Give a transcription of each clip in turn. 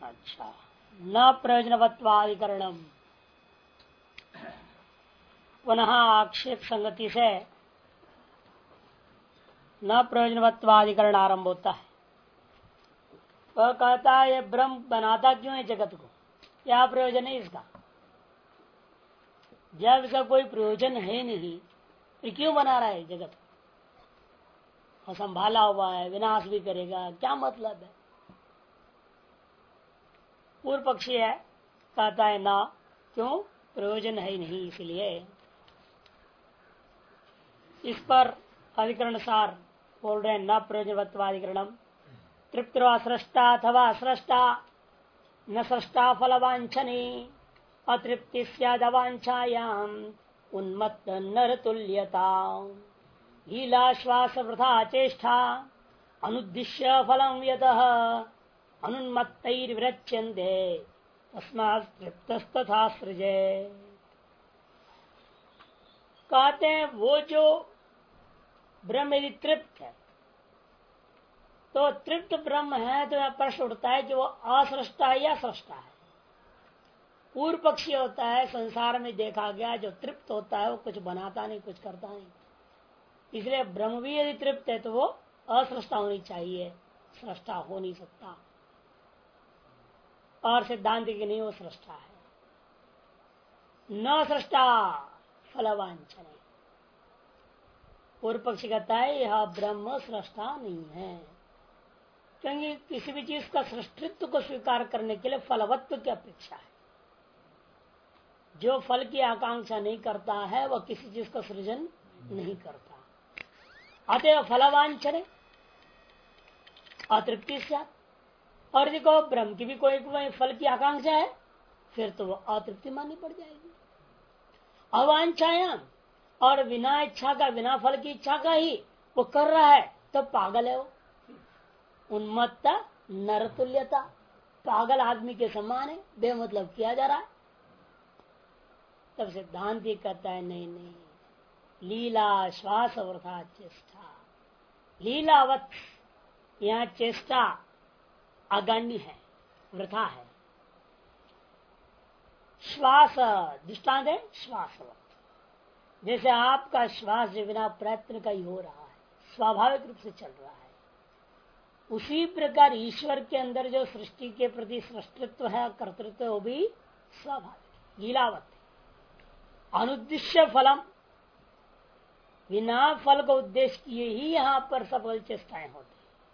अच्छा, न प्रयोजनवत्वाधिकरणम। पुनः आक्षेप संगति से न प्रयोजनवत्वाधिकरण आरंभ होता है। वह कहता है ये ब्रह्म बनाता क्यों है जगत को, क्या प्रयोजन है इसका? जब इसका कोई प्रयोजन है नहीं तो क्यों बना रहा है जगत को? संभाला हुआ है, विनाश भी करेगा, क्या मतलब है? पूर्व पक्षी है, कहता है ना, क्यों? प्रयोजन है ही नहीं, इसलिए। इस पर अधिकरण सार बोल रहे हैं न प्रयोजनवत्वाधिकरणम तृप्तिर्वा सृष्टा अथवा सृष्टा न सृष्टा फलवांछनी अतृप्ति स्यादवांछायाम उन्मत्त नर तुल्यता हीलाश्वास वृथा चेष्टा अनुद्दिश्य फलम यतः अनुन्मत्तैर्विरच्यन्ते तस्मात् तृप्तस्तथा सृजे। कहते हैं वो जो ब्रह्म यदि तृप्त है तो तृप्त ब्रह्म है, तो यह प्रश्न उठता है कि वो असृष्टा है या सृष्टा है? पूर्व पक्षी होता है, संसार में देखा गया जो तृप्त होता है वो कुछ बनाता नहीं, कुछ करता नहीं, इसलिए ब्रह्म भी यदि तृप्त है तो वो असृष्टा होनी चाहिए, सृष्टा हो नहीं सकता। और सिद्धांत की नहीं, वो सृष्टा है, न सृष्टा फलवांछन। पूर्व पक्षी कहता है यह ब्रह्म सृष्टा नहीं है, क्योंकि किसी भी चीज का सृष्टित्व को स्वीकार करने के लिए फलवत्व की अपेक्षा है। जो फल की आकांक्षा नहीं करता है वह किसी चीज का सृजन नहीं करता। अतएव फलवांछन अतृप्ति से, और देखो ब्रह्म की भी कोई फल की आकांक्षा है फिर तो वो अतृप्ति माननी पड़ जाएगी। अवांछायाम, और बिना इच्छा का, बिना फल की इच्छा का ही वो कर रहा है तो पागल है वो। उन्मत्ता नरतुल्यता, पागल आदमी के समान है, बेमतलब किया जा रहा है। तब सिद्धांत ये कहता है नहीं नहीं, लीला श्वास वृथा चेष्टा, लीलावत यहाँ चेष्टा अगण्य है, वृथा है। श्वास दृष्टांत है श्वासवत, जैसे आपका श्वास जो बिना प्रयत्न का ही हो रहा है, स्वाभाविक रूप से चल रहा है, उसी प्रकार ईश्वर के अंदर जो सृष्टि के प्रति सृष्टित्व है, कर्तृत्व, वो भी स्वाभाविक लीलावत है। अनुद्दिश्य फलम, बिना फल को उद्देश्य किए ही यहाँ पर सफल चेष्टाएं होती।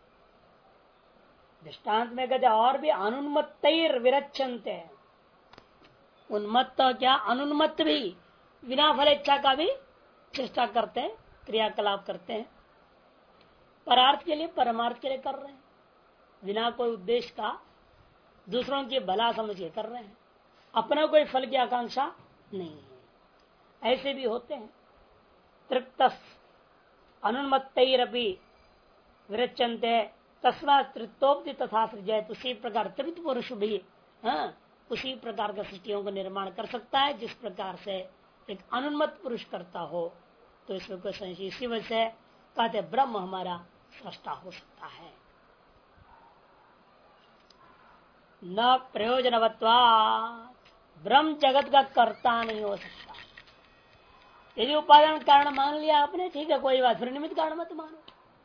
दृष्टांत में कहते और भी अनुन्मत्तैर विरच्यन्ते, उन्मत्त क्या अनुन्मत्त भी बिना फल इच्छा का भी चेष्टा करते हैं, क्रियाकलाप करते हैं, परार्थ के लिए परमार्थ के लिए कर रहे हैं, बिना कोई उद्देश्य का, दूसरों की भला समझ के कर रहे हैं, अपना कोई फल की आकांक्षा नहीं है। ऐसे भी होते हैं। तृप्त अनुन्मत्तैरपि विरच्यन्ते तस्मात् तृप्तोक्ति तथा सृजयत्, उसी प्रकार तृप्त पुरुष भी उसी प्रकार का सृष्टियों का निर्माण कर सकता है जिस प्रकार से एक अनुन्मत्त पुरुष करता हो। तो इसमें कोई संशय, इसी वजह से कहते ब्रह्म हमारा सृष्टा हो सकता है। न प्रयोजनवत्वात्, ब्रह्म जगत का कर्ता नहीं हो सकता। यदि उपादान कारण मान लिया आपने, ठीक है कोई बात, फिर निमित्त कारण मत मानो।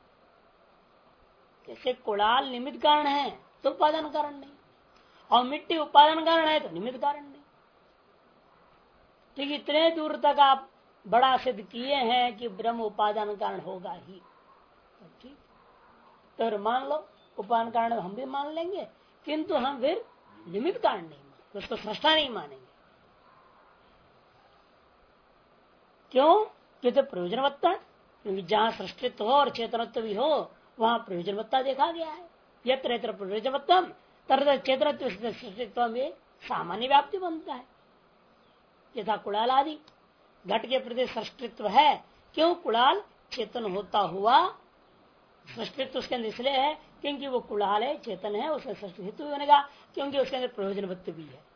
जैसे कुड़ाल निमित्त कारण है तो उपादान कारण नहीं, और मिट्टी उपादान कारण है तो निमित्त कारण नहीं। ठीक, इतने दूर तक आप बड़ा सिद्ध किए हैं कि ब्रह्म उपादान कारण होगा ही, ठीक, तो मान लो उपादान कारण हम भी मान लेंगे, किंतु हम फिर निमित्त कारण नहीं मानेंगे, उसको सृष्टा नहीं मानेंगे। क्यों? क्योंकि प्रयोजनवत्ता, क्योंकि जहाँ सृष्टित्व हो और चेतनत्व भी हो वहां प्रयोजनवत्ता देखा गया है। यत्र यत्र प्रयोजनवत्तम तरह चेतनत्व सृष्टित्व में सामान्य व्याप्ति बनता है। यथा कुड़ाल आदि घट के प्रति सृष्टित्व है, क्यों? कुड़ाल चेतन होता हुआ सृष्टित्व उसके अंदर इसलिए है क्योंकि वो कुड़ाल है, चेतन है, उसका सृष्टित्व भी बनेगा क्योंकि उसके अंदर प्रयोजनवत्व भी है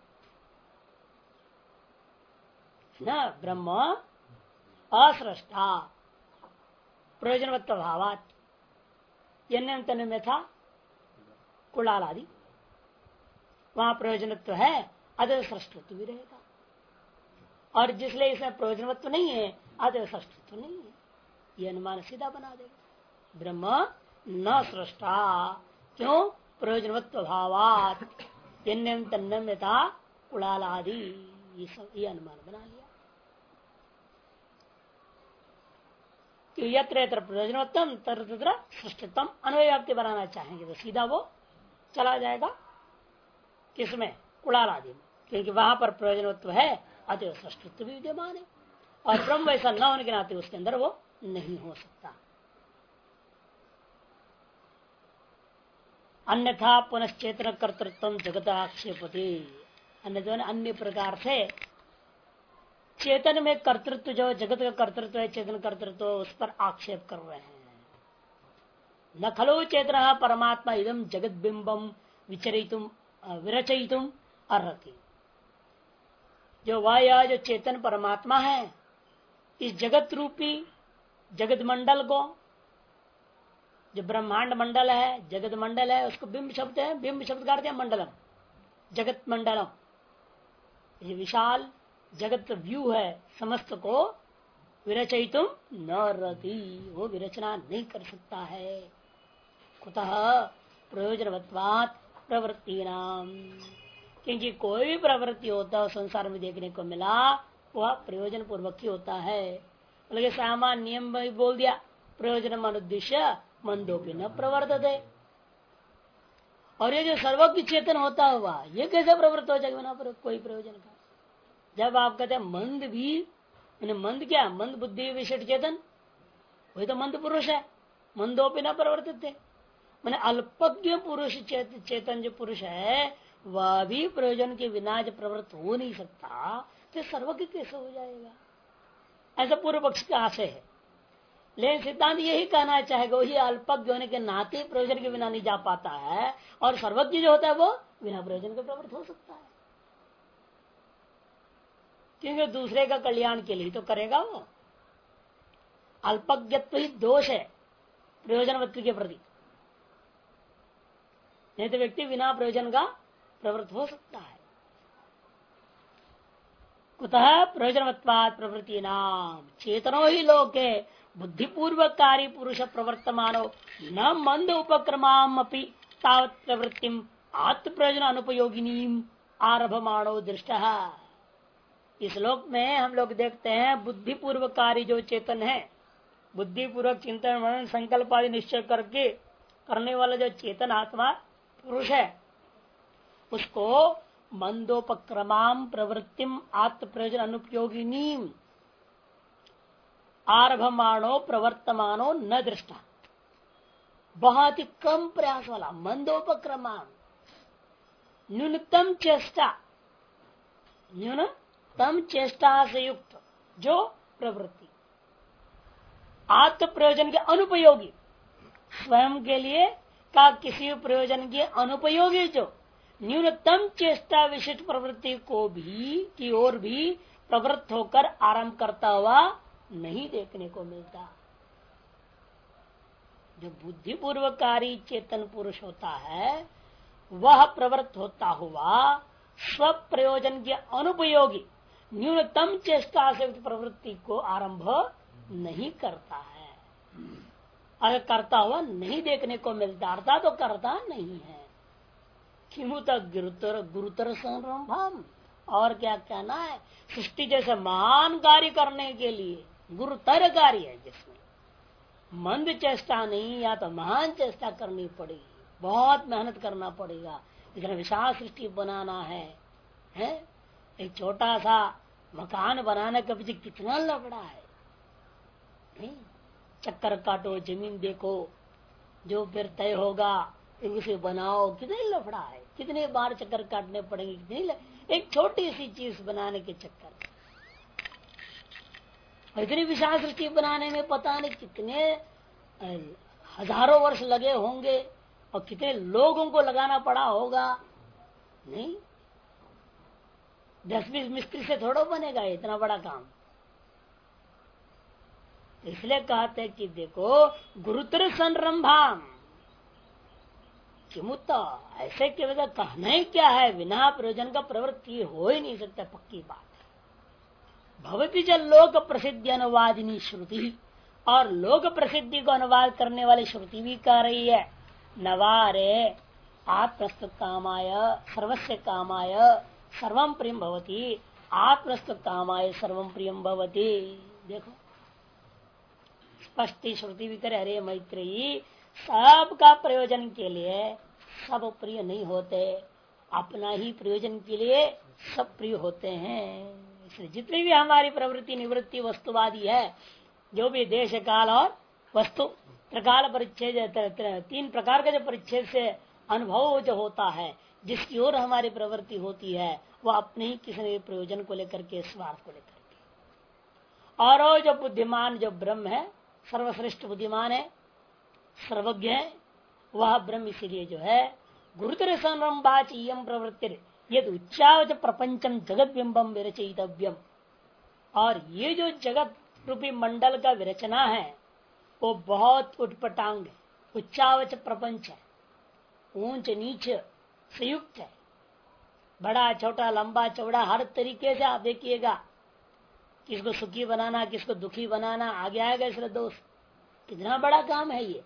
ना। ब्रह्म असृष्टा प्रयोजनवत्व भावात, जन्य में था कुड़ाल आदि, वहां प्रयोजनत्व है, अतः सृष्टित्व भी रहेगा। और जिसलिए इसमें प्रयोजनत्व नहीं है, अतः सृष्टित्व नहीं है, यह अनुमान सीधा बना देगा। ब्रह्म न सृष्टा, क्यों? प्रयोजनत्व भावात यन्यम तन्नम यथा कुलालादि, ये अनुमान बना लिया कि यत्र यत्र प्रयोजनोत्तम तत्र तत्र सृष्टित्वम अन्वय व्याप्ति बनाना चाहेंगे तो सीधा वो चला जाएगा किसमें? कुलाल आदि में, क्योंकि वहां पर प्रयोजनत्व है, अतः सृष्टित्व भी विद्यमान है। और ब्रह्म ऐसा न होने के नाते उसके अंदर वो नहीं हो सकता। अन्यथा पुनश्चेतन कर्तृत्व जगत आक्षेपति, अन्य प्रकार से चेतन में कर्तृत्व, जो जगत का कर्तृत्व है, चेतन कर्तृत्व, उस पर आक्षेप कर रहे हैं। न खलो चेतन परमात्मा इदम जगत बिंबम विचरितुम विरचयितुम अर्हति, जो वह जो चेतन परमात्मा है, इस जगत रूपी जगत मंडल को, जो ब्रह्मांड मंडल है, जगत मंडल है, उसको बिंब शब्द है, बिंब शब्द का अर्थ है मंडलम, जगत मंडलम, ये विशाल जगत व्यू है, समस्त को विरचयितुम न रति, वो विरचना नहीं कर सकता है। कुतः प्रयोजनवत्वात् प्रवृत्ति नाम, क्योंकि कोई भी प्रवृत्ति होता है संसार में देखने को मिला, वह प्रयोजन पूर्वक ही होता है। लेकिन सामान्य नियम में बोल दिया, प्रयोजन अनुद्देश्य मंदोपि न प्रवर्तते, और ये जो सर्वज्ञ चेतन होता हुआ ये कैसे प्रवृत्त हो जाएगा बिना कोई प्रयोजन का? जब आप कहते हैं मंद भी, मंद क्या? मंद बुद्धि विशिष्ट चेतन, वही तो मंद पुरुष है। मंदोपि न प्रवर्तित, मैंने अल्पज्ञ पुरुष चेतन जो पुरुष है वह भी प्रयोजन के बिना जब प्रवृत्त हो नहीं सकता, तो सर्वज्ञ कैसे हो जाएगा? ऐसा पूर्व पक्ष का आशय है। लेकिन सिद्धांत यही कहना चाहेगा, वही अल्पज्ञ होने के नाते प्रयोजन के बिना नहीं जा पाता है, और सर्वज्ञ जो होता है वो बिना प्रयोजन के प्रवृत्त हो सकता है, क्योंकि दूसरे का कल्याण के लिए तो करेगा वो। अल्पज्ञत्व ही दोष है प्रयोजनवत्व के प्रति, नहीं तो व्यक्ति बिना प्रयोजन का प्रवृत्त हो सकता है। कुतः प्रयोजनवत्वात् प्रवृत्ति नाम चेतनो ही लोके बुद्धिपूर्वक कार्य पुरुष प्रवर्तमानो न मंद उपक्रमाम अपि तावत् प्रवृत्तिम आत्म प्रयोजन अनुपयोगिनी आरभमाणो दृष्टः। इस लोक में हम लोग देखते हैं बुद्धिपूर्वक कार्य जो चेतन है, बुद्धिपूर्वक चिंतन मनन संकल्प आदि निश्चय करके करने वाला जो चेतन आत्मा पुरुष है, उसको मंदोपक्रमाम प्रवृत्तिम आत्म प्रयोजन अनुपयोगिनी आरभमाणो प्रवर्तमानो न दृष्टा, बहुत ही कम प्रयास वाला मंदोपक्रमाम, न्यूनतम चेष्टा, न्यूनतम चेष्टा से युक्त जो प्रवृत्ति आत्म प्रयोजन के अनुपयोगी, स्वयं के लिए का किसी प्रयोजन के अनुपयोगी जो न्यूनतम चेष्टा विशिष्ट प्रवृत्ति को भी की ओर भी प्रवृत्त होकर आरंभ करता हुआ नहीं देखने को मिलता। जो बुद्धिपूर्वकारी चेतन पुरुष होता है वह प्रवृत्त होता हुआ स्व प्रयोजन के अनुपयोगी न्यूनतम चेष्टा से प्रवृत्ति को आरंभ नहीं करता है, अगर करता हुआ नहीं देखने को मिलता, अर्थात तो करता नहीं है। किमुत गुरुतर संरंभम, और क्या कहना है, सृष्टि जैसे महान कार्य करने के लिए गुरुतर कार्य है जिसमें मंद चेष्टा नहीं, या तो महान चेष्टा करनी पड़ेगी, बहुत मेहनत करना पड़ेगा। इतना विशाल सृष्टि बनाना है? एक छोटा सा मकान बनाने का पीछे कितना लफड़ा है, नहीं? चक्कर काटो, जमीन देखो, जो फिर तय होगा उसे बनाओ, कितने लफड़ा है, कितने बार चक्कर काटने पड़ेंगे, कितनी एक छोटी सी चीज बनाने के चक्कर, इतनी विशाल सृष्टि बनाने में पता नहीं कितने हजारों वर्ष लगे होंगे और कितने लोगों को लगाना पड़ा होगा। नहीं, 10-20 मिस्त्री से थोड़ा बनेगा इतना बड़ा काम। इसलिए कहते हैं कि देखो गुरुतर संरंभाम, किमुत ऐसे केवल कहना ही क्या है, बिना प्रयोजन का प्रवृत्ति हो ही नहीं सकता, पक्की बात है। भवती जल लोक प्रसिद्धि अनुवादिनी श्रुति, और लोक प्रसिद्धि को अनुवाद करने वाली श्रुति भी कह रही है, नवारे आत्मस्तु कामाय सर्वस्य कामाय सर्वम प्रियम भवती, आत्मस्तु कामाय सर्वम प्रियम भवती। देखो स्पष्ट श्रुति भी करे, अरे मैत्रेयी सबका प्रयोजन के लिए सब प्रिय नहीं होते, अपना ही प्रयोजन के लिए सब प्रिय होते हैं। इसलिए जितनी भी हमारी प्रवृत्ति निवृत्ति वस्तुवादी है, जो भी देश काल और वस्तु त्रिकाल परिच्छेद, तीन प्रकार का जो परिच्छेद से अनुभव जो होता है, जिसकी ओर हमारी प्रवृत्ति होती है, वह अपने ही किसी प्रयोजन को लेकर के, स्वार्थ को लेकर के। और वो जो बुद्धिमान जो ब्रह्म है, सर्वश्रेष्ठ बुद्धिमान है, सर्वज्ञ है, वह ब्रह्म इसीलिए जो है गुरुतर संरंभाचीयम प्रवृत्ति यद उच्चावच प्रपंचम जगत बिंबम विरचितव्यम। और ये जो जगत रूपी मंडल का विरचना है वो बहुत उटपटांग है, उच्चावच प्रपंच है, ऊंच नीच संयुक्त है, बड़ा छोटा लंबा चौड़ा हर तरीके से आप देखिएगा, किसको सुखी बनाना किसको दुखी बनाना, आगे आएगा इसलिए दोस्त, कितना बड़ा काम है ये।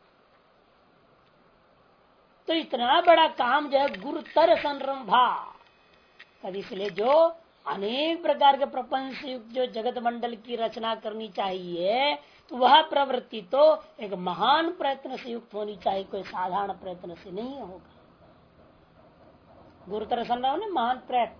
तो इतना बड़ा काम जो है गुरुतर संरंभा, इसलिए जो अनेक प्रकार के प्रपंच युक्त जो जगत मंडल की रचना करनी चाहिए, तो वह प्रवृत्ति तो एक महान प्रयत्न से युक्त होनी चाहिए, कोई साधारण प्रयत्न से नहीं होगा। गुरुतर संरंभ ने महान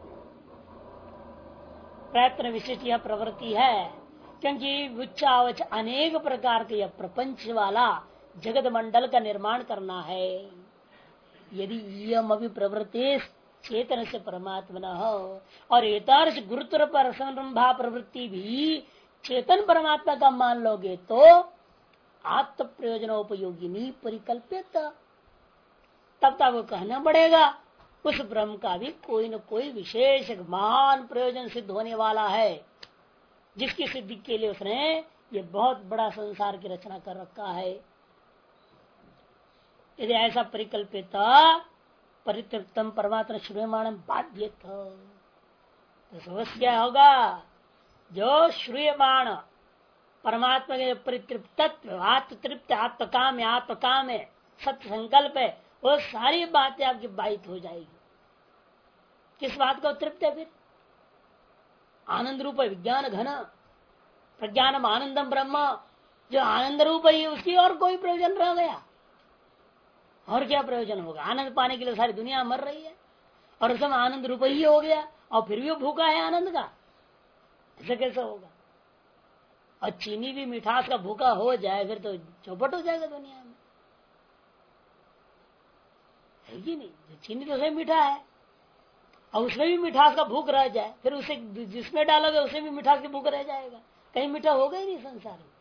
प्रयत्न विशिष्ट यह प्रवृत्ति है, क्योंकि उच्चावच अनेक प्रकार के यह प्रपंच वाला जगत मंडल का निर्माण करना है। यदि यम अभी प्रवृत्ति चेतन से परमात्मा न हो, और एतार्श गुरुतर पर संरंभा प्रवृत्ति भी चेतन परमात्मा का मान लोगे, तो आत्म प्रयोजनोपयोगिनी परिकल्पित, तब तक वो कहना पड़ेगा उस ब्रह्म का भी कोई न कोई विशेष महान प्रयोजन सिद्ध होने वाला है, जिसकी सिद्धि के लिए उसने ये बहुत बड़ा संसार की रचना कर रखा है। यदि ऐसा परिकल्पित परितृप्तम परमात्मा श्रूयमाण बाध्य तो समस्या होगा, जो श्रूयमाण परमात्मा के परितृप्तत्व आत्मतृप्त आत्मकाम है सत्य संकल्प है, वो सारी बातें आपकी बाधित हो जाएगी। किस बात को तृप्त है फिर? आनंद रूप विज्ञान घन प्रज्ञानम आनंदम ब्रह्म, जो आनंद रूप है उसकी और कोई प्रयोजन रह गया? और क्या प्रयोजन होगा? आनंद पाने के लिए सारी दुनिया मर रही है और उसमें आनंद रूप ही हो गया, और फिर भी वो भूखा है आनंद का, ऐसा कैसे होगा? और चीनी भी मिठास का भूखा हो जाए फिर तो चौपट हो जाएगा दुनिया में, है कि नहीं? चीनी तो सही मीठा है, और उसमें भी मिठास का भूख रह जाए, फिर उसे जिसमें डालोगे उसे भी मिठास की भूख रह जाएगा, कहीं मीठा होगा ही नहीं संसार में।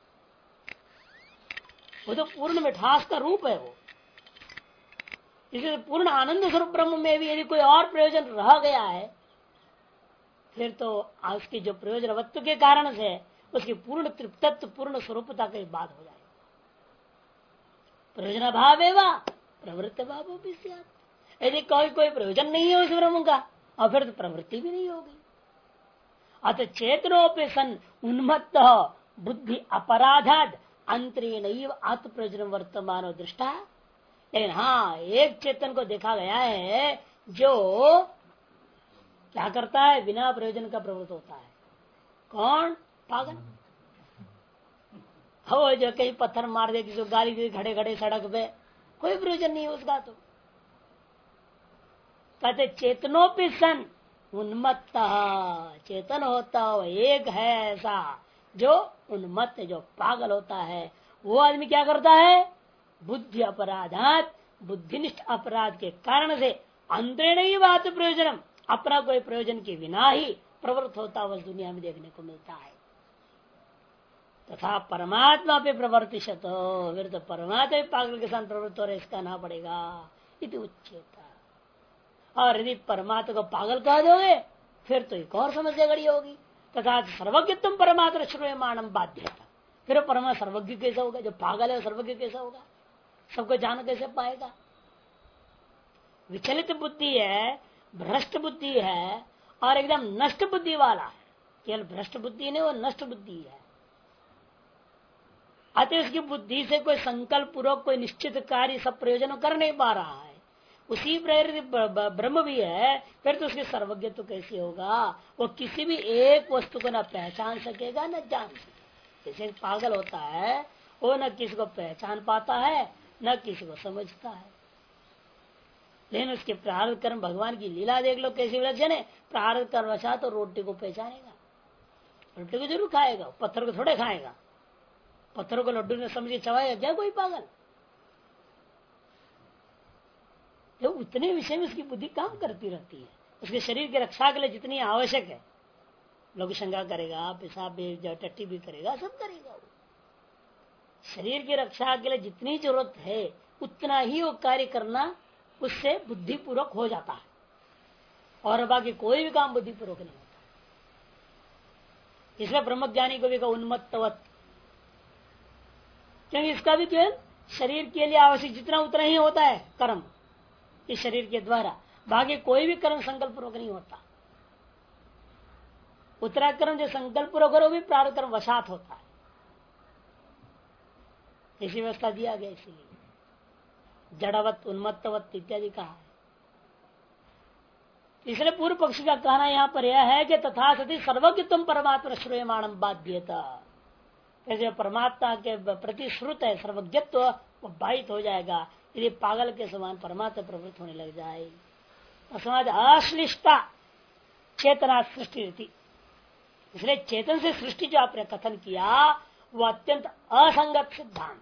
वो तो पूर्ण मिठास का रूप है वो, इसलिए पूर्ण आनंद स्वरूप ब्रह्म में भी यदि कोई और प्रयोजन रह गया है, फिर तो उसकी जो प्रयोजनवत्व के कारण से उसकी पूर्ण तृप्तत्व पूर्ण स्वरूपता की बात हो जाएगी। प्रयोजन भाव एवं प्रवृत्ति भाव भी, यदि कोई प्रयोजन नहीं है उस ब्रह्म का, और फिर तो प्रवृत्ति भी नहीं होगी। अतः चेतनोपि सन उन्मत्त बुद्धि अपराधाद अंतरेण आत्म प्रयोजन वर्तमान दृष्टा। लेकिन हाँ, एक चेतन को देखा गया है जो क्या करता है, बिना प्रयोजन का प्रवृत्त होता है। कौन? पागल। हो जो कहीं पत्थर मार दे, किसी को गाली दे खड़े खड़े सड़क पे, कोई प्रयोजन नहीं है उसका। तो कहते चेतनोपि सन उन्मत्त, चेतन होता हो एक है ऐसा जो उन्मत्त, जो पागल होता है, वो आदमी क्या करता है? बुद्धि अपराधात, बुद्धिनिष्ठ अपराध के कारण से अंतरेण ही बात प्रयोजनम, अपना कोई प्रयोजन के बिना ही प्रवृत्त होता हुआ दुनिया में देखने को मिलता है। तथा परमात्मा पे प्रवर्तिशत, फिर तो परमात्मा पागल के साथ प्रवृत्त हो रहे, इसका ना पड़ेगा इति उच्चेता। और यदि परमात्मा को पागल कह दोगे फिर तो एक और समस्या खड़ी होगी। तथा सर्वज्ञ तुम परमात्मा श्रूयमाणम बाध्यता, फिर परमात्मा सर्वज्ञ कैसे होगा? जो पागल है सर्वज्ञ कैसे होगा? सबको जान कैसे पाएगा? विचलित बुद्धि है, भ्रष्ट बुद्धि है और एकदम नष्ट बुद्धि वाला है। केवल भ्रष्ट बुद्धि नहीं, वो नष्ट बुद्धि है। अतः उसकी बुद्धि से कोई संकल्प पूर्वक कोई निश्चित कार्य सब प्रयोजन कर नहीं पा रहा है। उसी प्रेरित ब्रह्म भी है, फिर तो उसके सर्वज्ञत्व कैसे होगा? वो किसी भी एक वस्तु को न पहचान सकेगा न जान सकेगा। जैसे पागल होता है, वो न किसी को पहचान पाता है न किसी को समझता है। लेकिन उसके प्रारब्ध कर्म, भगवान की लीला देख लो कैसी विलक्षण है। प्रारब्ध कर्म वशा तो रोटी को पहचानेगा, रोटी को जरूर खाएगा, पत्थर को थोड़े खाएगा। पत्थरों को लड्डू ने समझ के चबाएगा क्या कोई पागल? तो उतने विषय में उसकी बुद्धि काम करती रहती है। उसके शरीर की रक्षा के लिए जितनी आवश्यक है, लोग शंका करेगा, पेशाब भी, टट्टी भी करेगा, सब करेगा। वो शरीर की रक्षा के लिए जितनी जरूरत है उतना ही वो कार्य करना उससे बुद्धिपूर्वक हो जाता है, और बाकी कोई भी काम बुद्धिपूर्वक नहीं होता। इसलिए ब्रह्मज्ञानी को भी कहा उन्मत्तवत, क्योंकि इसका भी केवल शरीर के लिए आवश्यक जितना उतना ही होता है कर्म इस शरीर के द्वारा, बाकी कोई भी कर्म संकल्प पूर्वक नहीं होता। उतरा कर्म जो संकल्प पूर्वक करो भी प्रारब्ध कर्म वशात होता है। इसी व्यवस्था दिया गया, इसीलिए जड़वत उन्मत्तवत इत्यादि कहा है। इसलिए पूर्व पक्षी का कहना यहाँ पर यह है कि तथा सती सर्वज्ञत्व परमात्मा श्रूयमाणम बाध्यता, जो परमात्मा के प्रति श्रुत है सर्वज्ञत्व, वो बाधित हो जाएगा यदि पागल के समान परमात्मा प्रवृत्त होने लग जाए। तस्मात् अश्लिष्टा चेतना सृष्टि थी। इसलिए चेतन से सृष्टि जो आपने कथन किया वो अत्यंत असंगत सिद्धांत।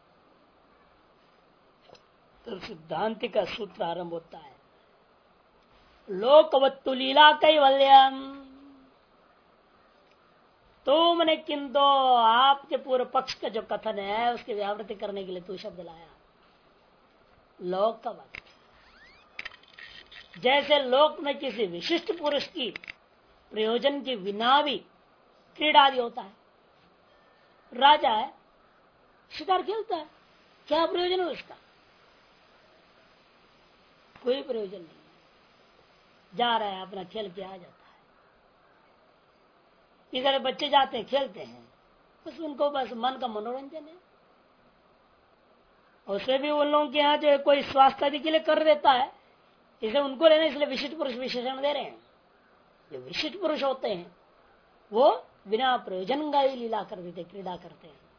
तो सिद्धांत का सूत्र आरंभ होता है लोकवत्तु लीला कैवल्यम। तो मैंने किंतु आपके पूर्व पक्ष का जो कथन है उसकी व्यावृत्ति करने के लिए तू शब्द लाया लोकवत। जैसे लोक में किसी विशिष्ट पुरुष की प्रयोजन के बिना भी क्रीड़ा आदि होता है। राजा है, शिकार खेलता है, क्या प्रयोजन है उसका? कोई प्रयोजन नहीं, जा रहा है अपना खेल के आ जाता है। इधर बच्चे जाते हैं खेलते हैं, बस उनको बस मन का मनोरंजन है। उसमें भी उन लोगों के यहाँ जो कोई स्वास्थ्य आदि के लिए कर देता है, इसे उनको लेना, इसलिए विशिष्ट पुरुष विशेषण दे रहे हैं। जो विशिष्ट पुरुष होते हैं वो बिना प्रयोजन का ही लीला कर देते, क्रीड़ा करते हैं।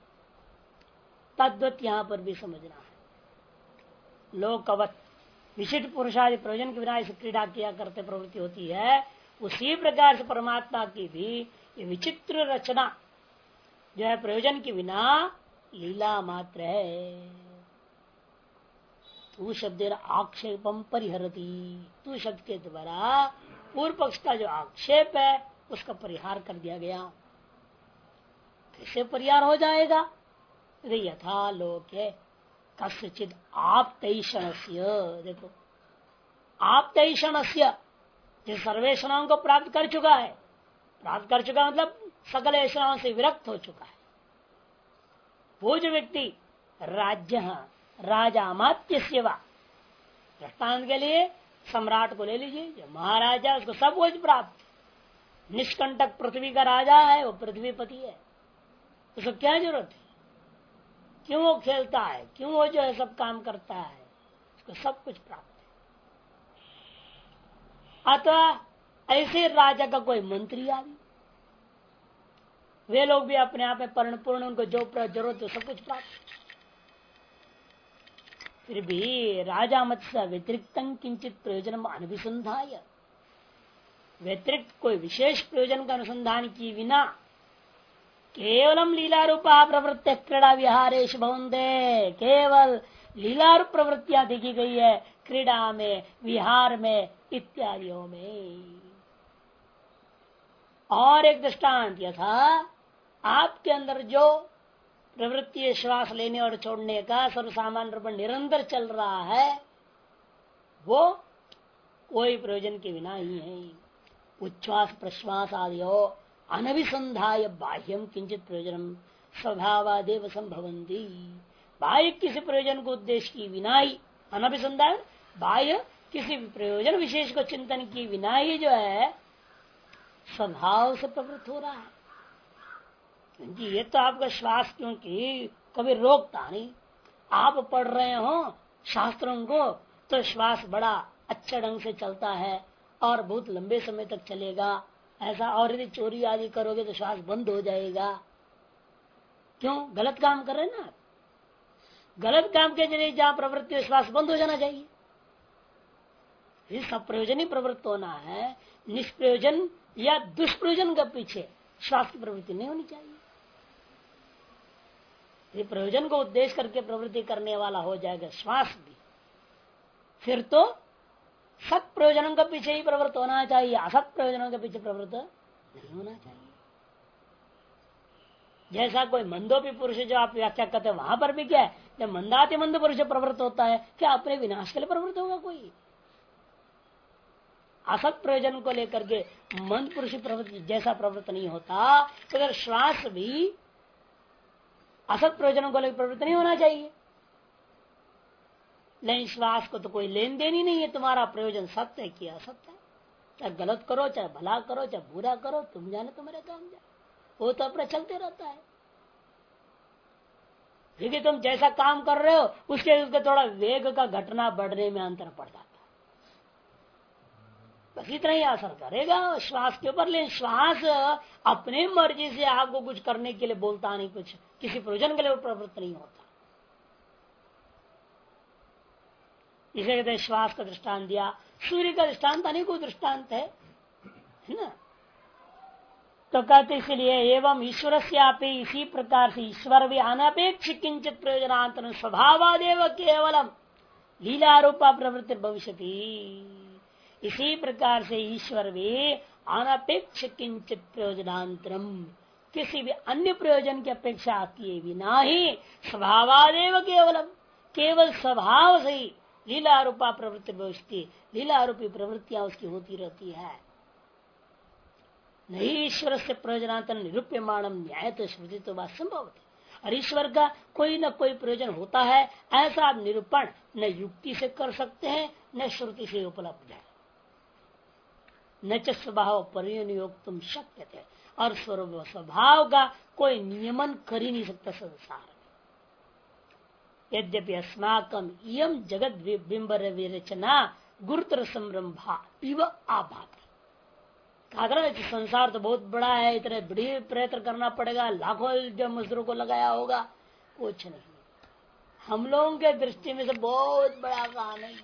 तद्वत यहाँ पर भी समझना है। लोकवत विशिष्ट पुरुषादि प्रयोजन के बिना इसे क्रीड़ा किया करते प्रवृत्ति होती है, उसी प्रकार से परमात्मा की भी ये विचित्र रचना जो है प्रयोजन के बिना लीला मात्र है। तू शब्द आक्षेपम परिहरती, तू शब्द के द्वारा पूर्व पक्ष का जो आक्षेप है उसका परिहार कर दिया गया। कैसे परिहार हो जाएगा? यथा लोके कस्यचित आप्तैषणस्य, देखो आप्तैषणस्य जिस सर्वेषणाओं को प्राप्त कर चुका है, प्राप्त कर चुका मतलब सकल ऐषणाओं से विरक्त हो चुका है, वो जो व्यक्ति राज्य राजा अमात्य सेवा, दृष्टांत के लिए सम्राट को ले लीजिए, जो महाराजा उसको सब कुछ प्राप्त, निष्कंटक पृथ्वी का राजा है, वो पृथ्वीपति है, उसको क्या जरूरत है? क्यों वो खेलता है, क्यों वो जो है सब काम करता है, उसको सब कुछ प्राप्त है। अतः ऐसे राजा का कोई मंत्री आदि, वे लोग भी अपने आप में परिपूर्ण, उनको जो जरूरत है सब कुछ प्राप्त। फिर भी राजा मत से व्यतिरिक्त किंचित प्रयोजन अनुसंधाय, व्यतिरिक्त कोई विशेष प्रयोजन का अनुसंधान की बिना केवलम लीला रूपा प्रवृत्ति क्रीड़ा विहारेश भवन्ते, केवल लीला रूप प्रवृत्तियां देखी गई है क्रीड़ा में, विहार में, इत्यादियों में। और एक दृष्टांत यथा आपके अंदर जो प्रवृत्ति श्वास लेने और छोड़ने का सर्वसामान्य रूप निरंतर चल रहा है, वो कोई प्रयोजन के बिना ही है। उच्छ्वास प्रश्वास आदियो अनभिसंधाय बाह्यम किंचित प्रयोजन स्वभावादेव संभवंती, बाह्य किसी प्रयोजन को उद्देश्य की बिना ही, अनभिसंधाय बाह्य किसी भी प्रयोजन विशेष को चिंतन की बिना ही जो है स्वभाव से प्रवृत्त हो रहा है। क्योंकि ये तो आपका श्वास क्योंकि कभी रोकता नहीं। आप पढ़ रहे हो शास्त्रों को तो श्वास बड़ा अच्छा ढंग से चलता है और बहुत लंबे समय तक चलेगा ऐसा, और यदि चोरी आदि करोगे तो श्वास बंद हो जाएगा। क्यों? गलत काम कर रहे हैं ना। गलत काम के जरिए जहां प्रवृत्ति श्वास बंद हो जाना चाहिए। सब प्रयोजन ही प्रवृत्त होना है, निष्प्रयोजन या दुष्प्रयोजन के पीछे श्वास की प्रवृत्ति नहीं होनी चाहिए। ये प्रयोजन को उद्देश्य करके प्रवृत्ति करने वाला हो जाएगा श्वास भी, फिर तो सत प्रयोजनों के पीछे ही प्रवृत्त होना चाहिए, असत प्रयोजनों के पीछे प्रवृत्त नहीं होना चाहिए। जैसा कोई मंदोपी पुरुष जो आप व्याख्या करते हैं वहां पर भी क्या है, जब मंदाति मंद पुरुष प्रवृत्त होता है क्या अपने विनाश के लिए प्रवृत्त होगा कोई? असत प्रयोजन को लेकर के मंद पुरुष प्रवृत्ति जैसा प्रवृत्त नहीं होता, तो अगर श्वास भी असत प्रयोजनों को लेकर प्रवृत्त नहीं होना चाहिए। लेकिन श्वास को तो कोई लेन देन ही नहीं है, तुम्हारा प्रयोजन सत्य है कि असत्य है। चाहे गलत करो, चाहे भला करो, चाहे बुरा करो, तुम जाने तुम्हारे काम जाए, वो तो अपना चलते रहता है। क्योंकि तुम जैसा काम कर रहे हो उसके थोड़ा वेग का घटना बढ़ने में अंतर पड़ जाता है, बस इतना ही असर करेगा श्वास के ऊपर। लेकिन श्वास अपने मर्जी से आपको कुछ करने के लिए बोलता नहीं, कुछ किसी प्रयोजन के लिए प्रवृत्त नहीं होता। इसे कहते हैं श्वास का दृष्टांत दिया। सूर्य का दृष्टांत अनेकों दृष्टांत है ना। तो कहते इसलिए एवं ईश्वर से इसी प्रकार से ईश्वर भी अनपेक्ष किंचित प्रयोजनांतर स्वभावादेव केवलम लीला रूपा प्रवृत्ति भविष्यति। इसी प्रकार से ईश्वर भी अनपेक्ष किंचित प्रयोजनांतरम किसी भी अन्य प्रयोजन की अपेक्षा किए बिना ही स्वभावादेव केवलम केवल स्वभाव से ही लीला रूपा प्रवृत्ति भविष्यति, लीला रूपी प्रवृत्तियां उसकी होती रहती है। नहीं ईश्वर से प्रयोजनांतर निरूप्यमाणम न्याय तो श्रुति तो बात संभव है। और ईश्वर का कोई न कोई प्रयोजन होता है ऐसा आप निरूपण न युक्ति से कर सकते हैं न श्रुति से उपलब्ध है। न च स्वभाव परिनियोग तुम शक्य थे, और स्वभाव का कोई नियमन कर ही नहीं सकता संसार में। यद्यपि अस्माकम इयम जगत बिंबर विरचना गुरुतर संरंभा इव आभात। संसार तो बहुत बड़ा है, इतने बड़ी प्रयत्न करना पड़ेगा, लाखों जो मजदूरों को लगाया होगा, कुछ नहीं। हम लोगों के दृष्टि में से बहुत बड़ा काम है,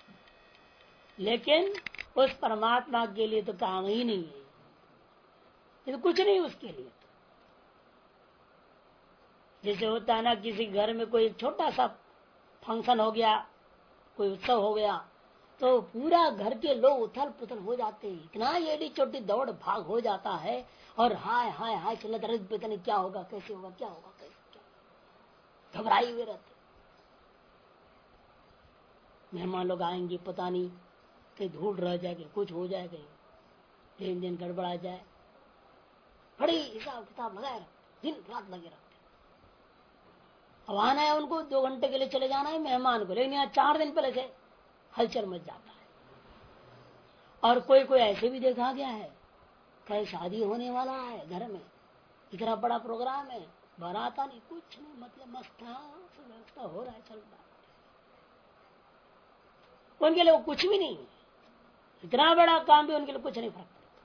लेकिन उस परमात्मा के लिए तो काम ही नहीं है, ये तो कुछ नहीं उसके लिए। जैसे होता है ना, किसी घर में कोई छोटा सा फंक्शन हो गया, कोई उत्सव हो गया, तो पूरा घर के लोग उथल पुथल हो जाते हैं, इतना एडी चोटी दौड़ भाग हो जाता है, और हाय हाय हाय चलता रहे, पता नहीं क्या होगा, कैसे होगा, क्या होगा, कैसे क्या, घबराए हुए रहते। मेहमान लोग आएंगे, पता नहीं कहीं धूल रह जाएगी, कुछ हो जाएगा, लेन देन गड़बड़ा जाए, बड़ी हिसाब किताब लगाए रखते, दिन रात लगे रखते। अब आना है उनको, 2 घंटे के लिए चले जाना है मेहमान को, लेकिन यहाँ 4 दिन पहले से हलचल मच जाता है। और कोई कोई ऐसे भी देखा गया है, कहीं शादी होने वाला है घर में, इतना बड़ा प्रोग्राम है, बारात नहीं, कुछ नहीं, मतलब मस्त व्यवस्था हो रहा है, चल रहा है, उनके लिए वो कुछ भी नहीं, इतना बड़ा काम भी उनके लिए कुछ नहीं फर्क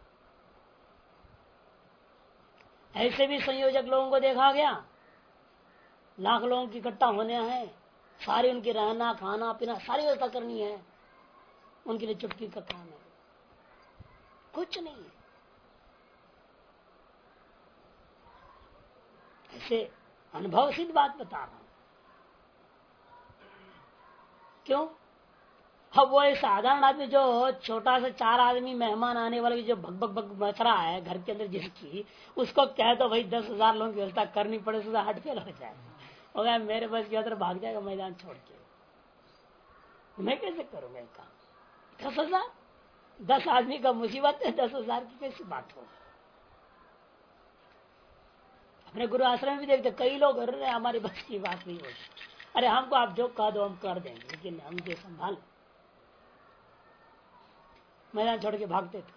पड़ता। ऐसे भी संयोजक लोगों को देखा गया, लाख लोगों की इकट्ठा होने हैं, सारी उनकी रहना खाना पीना सारी व्यवस्था करनी है, उनके लिए चुटकी का काम है, कुछ नहीं है। ऐसे अनुभव सिद्ध बात बता रहा हूं। क्यों? अब वो एक साधारण आदमी जो छोटा सा 4 आदमी मेहमान आने वाले जो भग भग भग मच रहा है घर के अंदर जिसकी, उसको कह तो भाई 10,000 लोगों की व्यवस्था करनी पड़े, उसका हार्ट फेल हो जाए, हो गया मेरे बस के अंदर, भाग जाएगा मैदान छोड़ के, मैं कैसे करूंगा एक काम? 10,000 10 आदमी का मुसीबत है, 10,000 की कैसी बात हो? अपने गुरु आश्रम में भी देखते कई लोग हमारी बस की बात नहीं होती, अरे हमको आप जो कह दो हम कर देंगे, लेकिन हम जो संभाल मैदान छोड़ के भागते थे।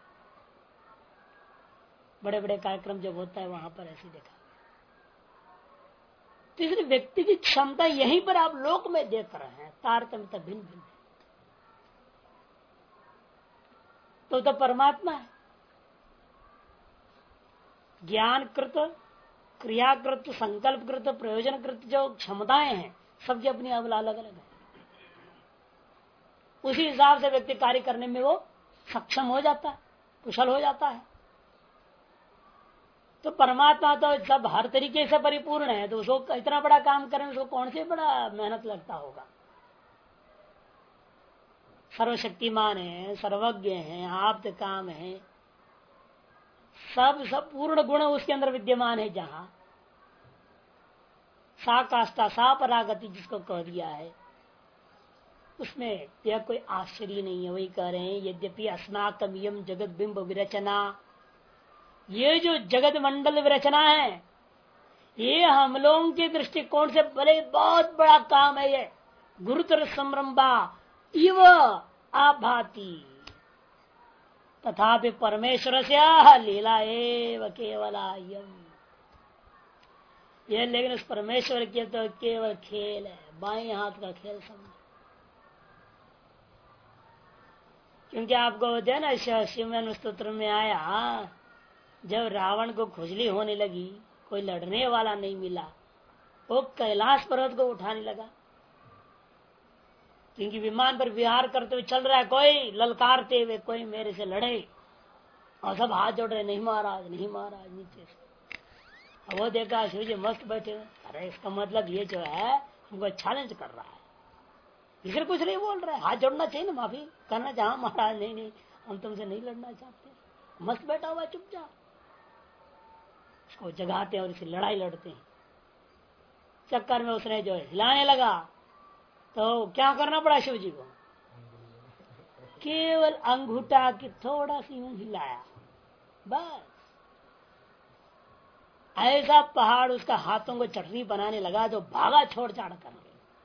बड़े बड़े कार्यक्रम जब होता है वहां पर ऐसे देखा। तो इसलिए व्यक्ति की क्षमता यहीं पर आप लोक में देख रहे हैं, तारतम्यता भिन्न भिन्न है। तो परमात्मा है। ज्ञानकृत, क्रियाकृत, संकल्पकृत, प्रयोजनकृत जो क्षमताएं हैं सबकी अपनी अलग अलग है। उसी हिसाब से व्यक्ति कार्य करने में वो सक्षम हो जाता है, कुशल हो जाता है। तो परमात्मा तो सब हर तरीके से परिपूर्ण है, तो उसको इतना बड़ा काम करने में उसको कौन से बड़ा मेहनत लगता होगा। सर्वशक्तिमान है, सर्वज्ञ है, आप्त काम है, सब पूर्ण गुण उसके अंदर विद्यमान है। जहां सा काष्ठा सा परागति जिसको कह दिया है, उसमें यह कोई आश्चर्य नहीं है। वही कह रहे हैं, यद्यपि अस्माकम यम जगत बिंब विरचना, ये जो जगत मंडल विरचना है ये हम लोगों के दृष्टिकोण से बड़े बहुत बड़ा काम है। ये गुरुतर संरंभा इव आभाति, तथापि परमेश्वर से लीला एव केवलायम। यह लेकिन उस परमेश्वर के तो केवल खेल है, बाएं हाथ का खेल समझ। क्योंकि आपको जो है ना शिवमन स्तोत्र में आया, जब रावण को खुजली होने लगी, कोई लड़ने वाला नहीं मिला, वो कैलाश पर्वत को उठाने लगा। क्योंकि विमान पर विहार करते हुए चल रहा है, कोई ललकारते हुए कोई मेरे से लड़े, और सब हाथ जोड़ रहे, नहीं महाराज नहीं महाराज, नीचे से। अब वो देखा शिव जी मस्त बैठे हुए, अरे इसका मतलब ये जो है हमको चैलेंज कर रहा है, इसे कुछ नहीं बोल रहा है, हाथ जोड़ना चाहिए ना, माफी करना चाह महाराज, नहीं नहीं हम तुमसे नहीं लड़ना चाहते। मस्त बैठा हुआ चुपचाप, उसको जगाते हैं और इसे लड़ाई लड़ते हैं। चक्कर में उसने जो हिलाने लगा तो क्या करना पड़ा शिव जी को, केवल अंगूठा की थोड़ा सी यूं हिलाया, बस ऐसा पहाड़ उसका हाथों को चटनी बनाने लगा, जो भागा छोड़ छाड़ करके।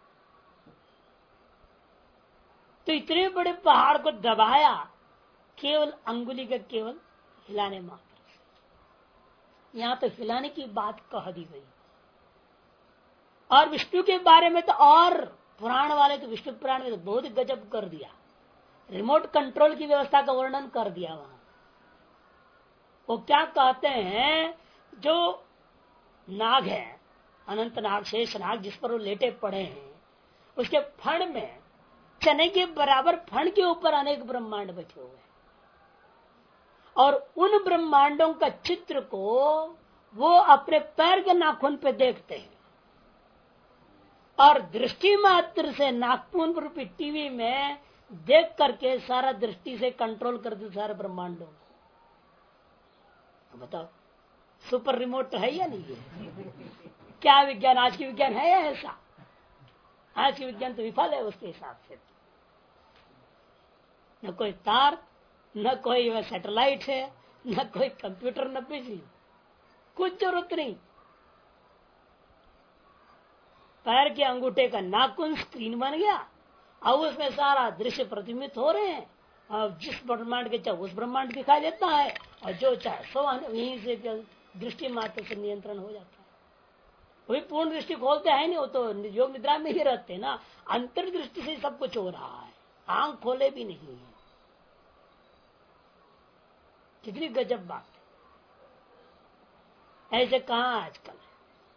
तो इतने बड़े पहाड़ को दबाया केवल अंगुली का केवल हिलाने मात्र। यहां तो हिलाने की बात कह दी गई। और विष्णु के बारे में तो और पुराण वाले तो विष्णु पुराण में तो बहुत गजब कर दिया, रिमोट कंट्रोल की व्यवस्था का वर्णन कर दिया। वहां वो क्या कहते हैं, जो नाग है, अनंत नाग, शेष नाग, जिस पर वो लेटे पड़े हैं, उसके फण में चने के बराबर फण के ऊपर अनेक ब्रह्मांड बैठे हुए हैं, और उन ब्रह्मांडों का चित्र को वो अपने पैर के नाखून पे देखते हैं, और दृष्टि मात्र से नागपुर रूपी टीवी में देख करके सारा दृष्टि से कंट्रोल करते सारे ब्रह्मांडों को। तो बताओ सुपर रिमोट है या नहीं है? क्या विज्ञान, आज की विज्ञान है या ऐसा? आज की विज्ञान तो विफल है उसके हिसाब से। न कोई तार, न कोई सैटेलाइट है, न कोई कंप्यूटर, न बिजली, कुछ जरूरत नहीं। पैर के अंगूठे का नाखून स्क्रीन बन गया, और उसमें सारा दृश्य प्रतिबिंबित हो रहे हैं, और जिस ब्रह्मांड के चाहे उस ब्रह्मांड दिखाई देता है, और जो चाहे सो यहीं से दृष्टि मात्र से नियंत्रण हो जाता है। वही पूर्ण दृष्टि खोलते हैं नहीं, वो तो योग निद्रा में ही रहते ना, अंतर्दृष्टि से सब कुछ हो रहा है, आंख खोले भी नहीं है। कितनी गजब बात है, ऐसे कहां आजकल है।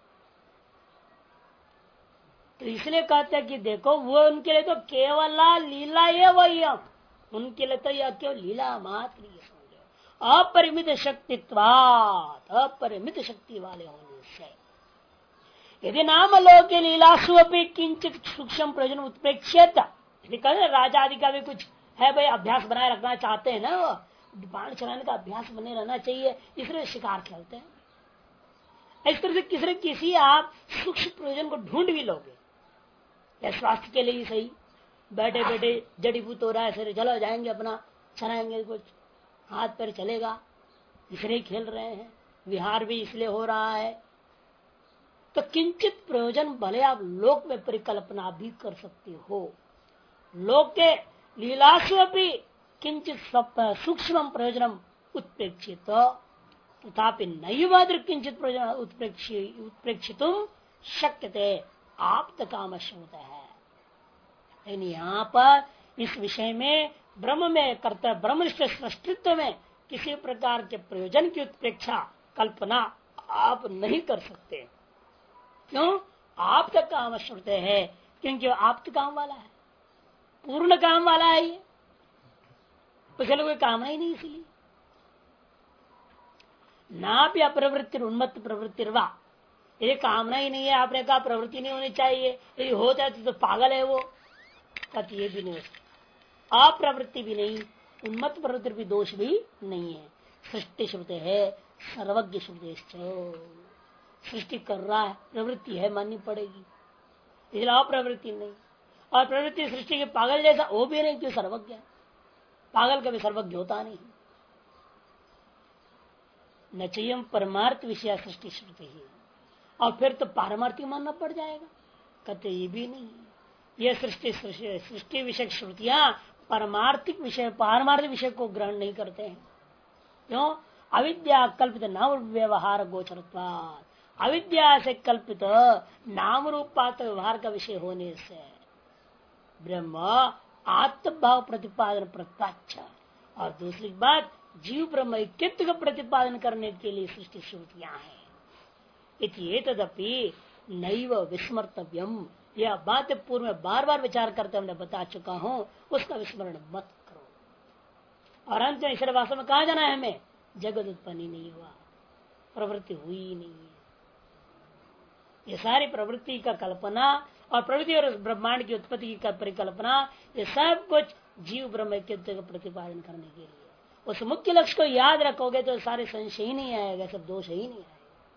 तो इसलिए कहते हैं कि देखो वो उनके लिए तो केवल लीला ये वही, उनके लिए तो यह केवल लीला मात्र ही समझो। अपरिमित शक्तित्वात्, अपरिमित शक्ति वाले होने से, यदि नाम लोके लीलासु अपनी किंचित सूक्ष्म प्रयोजन उत्प्रेक्षित, राजा आदि का भी कुछ है भाई, अभ्यास बनाए रखना चाहते हैं ना, वो बाण चलाने का अभ्यास बने रहना चाहिए, इसलिए शिकार खेलते हैं। इस तरह से किसी आप सूक्ष्म प्रयोजन को ढूंढ भी लोगे, या स्वास्थ्य के लिए ही सही, बैठे बैठे जड़ीबूत हो रहा है, फिर चलो जाएंगे अपना चलाएंगे, कुछ हाथ पैर चलेगा, इसलिए खेल रहे हैं, विहार भी इसलिए हो रहा है। तो किंचित प्रयोजन भले आप लोक में परिकल्पना भी कर सकते हो। लोक के लीलासु भी किंचित सूक्ष्म प्रयोजन उत्प्रेक्षित तथापि नैवाद्र किंचित प्रयोजन उत्प्रेक्षित शक्यते आप काम श्रुत है। लेकिन यहाँ पर इस विषय में ब्रह्म में कर्तव्य ब्रह्मनिष्ठ सृष्टित्व में किसी प्रकार के प्रयोजन की उत्प्रेक्षा कल्पना आप नहीं कर सकते। क्यों? आप तक काम श्रुत है, क्योंकि आप तो काम वाला है, पूर्ण काम वाला है ये, उसके लिए कोई कामना ही नहीं। इसलिए ना भी अप्रवृत्ति उन्मत्त प्रवृत्ति वा, ये कामना ही नहीं है, आपने कहा प्रवृत्ति नहीं होनी चाहिए, यदि हो जाती तो पागल है वो, कहती ये भी नहीं हो सकता। अप्रवृत्ति भी नहीं, उन्मत्त प्रवृत्ति भी दोष भी नहीं है। सृष्टि श्रुते है, सर्वज्ञ श्रुते, सृष्टि कर रहा है, प्रवृत्ति है माननी पड़ेगी, इसलिए अप्रवृत्ति नहीं। और प्रवृत्ति सृष्टि के पागल जैसा वो भी नहीं, क्यों सर्वज्ञ है, पागल कभी सर्वज्ञ होता नहीं। न चाहिए परमार्थ विषय सृष्टि श्रुति ही, और फिर तो पारमार्थी मानना पड़ जाएगा, कहते ये भी नहीं। ये सृष्टि विषय श्रुतियां परमार्थिक विषय पारमार्थिक विषय को ग्रहण नहीं करते हैं। क्यों? अविद्या कल्पित नाम व्यवहार गोचरत्वात्, अविद्या से कल्पित नाम रूपात व्यवहार का विषय होने से ब्रह्म आत्मभाव प्रतिपादन प्रत्याक्ष, और दूसरी बात जीव ब्रह्म ऐक्यत्व का प्रतिपादन करने के लिए सृष्टि श्रुतियां हैं। तदपि नैव विस्मर्तव्यम, यह बात पूर्व में बार बार विचार करते हमने बता चुका हूं, उसका विस्मरण मत करो। और अंत में वास्तव में कहा जाना है हमें, जगत उत्पन्न नहीं हुआ, प्रवृत्ति हुई ही नहीं है। ये सारी प्रवृत्ति का कल्पना और प्रवृत्ति और ब्रह्मांड की उत्पत्ति की परिकल्पना, ये सब कुछ जीव ब्रह्म का प्रतिपादन करने के लिए। उस मुख्य लक्ष्य को याद रखोगे तो सारे संशय ही नहीं आएगा, सब दोष ही नहीं आएगा।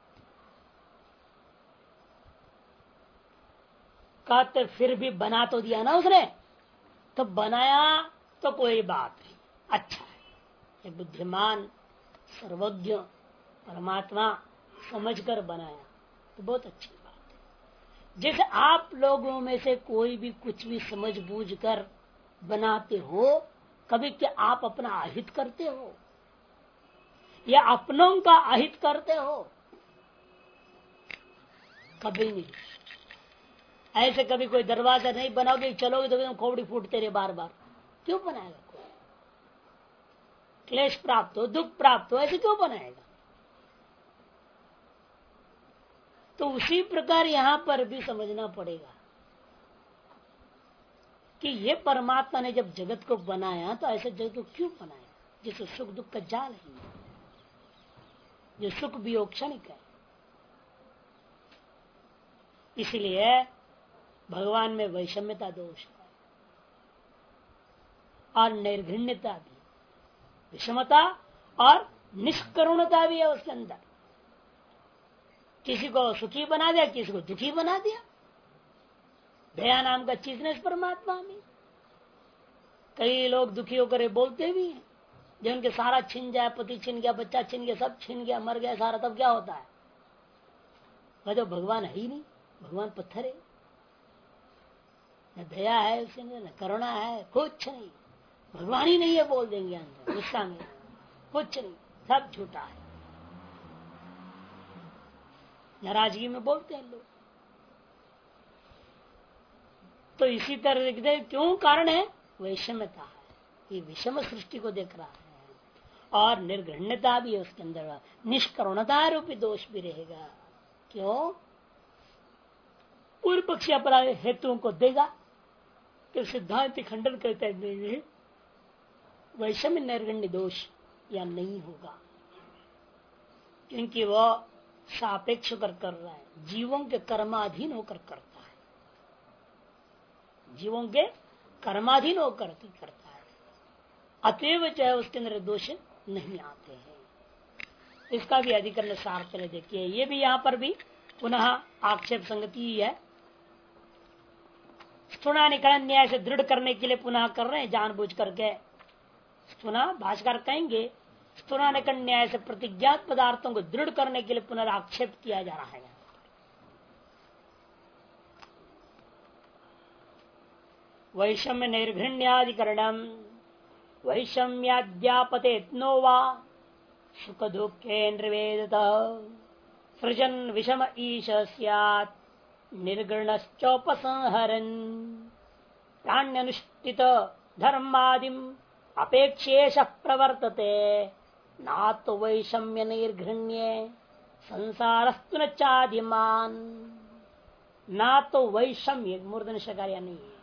कहते फिर भी बना तो दिया ना उसने, तो बनाया तो कोई बात नहीं, अच्छा है, ये बुद्धिमान सर्वज्ञ परमात्मा समझकर बनाया तो बहुत अच्छी बात है। जैसे आप लोगों में से कोई भी कुछ भी समझ बूझ कर बनाते हो, कभी क्या आप अपना अहित करते हो या अपनों का अहित करते हो? कभी नहीं। ऐसे कभी कोई दरवाजा नहीं बनाओगे, चलोगे तो खोपड़ी फूटते रहे बार बार, क्यों बनाएगा? कोई क्लेश प्राप्त हो, दुख प्राप्त हो, ऐसे क्यों बनाएगा? तो उसी प्रकार यहां पर भी समझना पड़ेगा कि ये परमात्मा ने जब जगत को बनाया तो ऐसे जगत को क्यों बनाया जिससे सुख दुख का जाल ही है, जो सुख वियोग क्षणिक है। इसलिए भगवान में वैषम्यता दोष है और निर्घृण्यता भी, विषमता और निष्करुणता भी है उसके अंदर। किसी को सुखी बना दिया, किसी को दुखी बना दिया। दया नाम का चीज ने इस परमात्मा में कई लोग दुखी होकर बोलते भी हैं, जब उनके सारा छिन जाए, पति छिन गया, बच्चा छिन गया, सब छिन गया, मर गया सारा, तब क्या होता है? वह तो भगवान है ही नहीं, भगवान पत्थर है, न दया है उसके अंदर, न करुणा है, कुछ नहीं, भगवान ही नहीं है बोल देंगे अंदर गुस्सा में, कुछ नहीं, सब झूठा है। नाराजगी में बोलते हैं लोग। तो इसी तरह क्यों कारण है? वैषम्यता है, ये विषम सृष्टि को देख रहा है और निर्घृण्यता भी है उसके अंदर, निष्करुणता रूपी दोष भी रहेगा। क्यों? पूर्व पक्षी अपना हेतुओं को देगा तो सिद्धांत खंडन करते हैं वैषम्य निर्गण्य दोष या नहीं होगा, क्योंकि वह सापेक्ष कर रहा है, जीवों के कर्माधीन होकर करता है, जीवों के कर्माधीन होकर करता है, अतएव चाहे उसके अंदर दोष नहीं आते हैं। इसका भी अधिकरण सार पहले देखिए, ये भी यहाँ पर भी पुनः आक्षेप संगति ही है। स्थूणानिकरण न्याय से दृढ़ करने के लिए पुनः कर रहे हैं जानबूझ करके। पुनः भाष्यकार कहेंगे स्थूणानिकरण न्याय से प्रतिज्ञात पदार्थों को दृढ़ करने के लिए पुनराक्षेप किया जा रहा है। वैषम्य निर्घृण्याधिकरणम वैषम्याद्यापते नो वा सुख दुखे निर्वेदत सृजन विषम ईश स्यात् निर्गुणश्चोपसंहरन् प्राण्यनुष्ठित धर्मादिम अपेक्षेश प्रवर्तते ना तो वैषम्य निर्घृण्ये संसारस्तु न चादिमान। ना तो वैषम्य मूर्धन शकार्य नहीं है,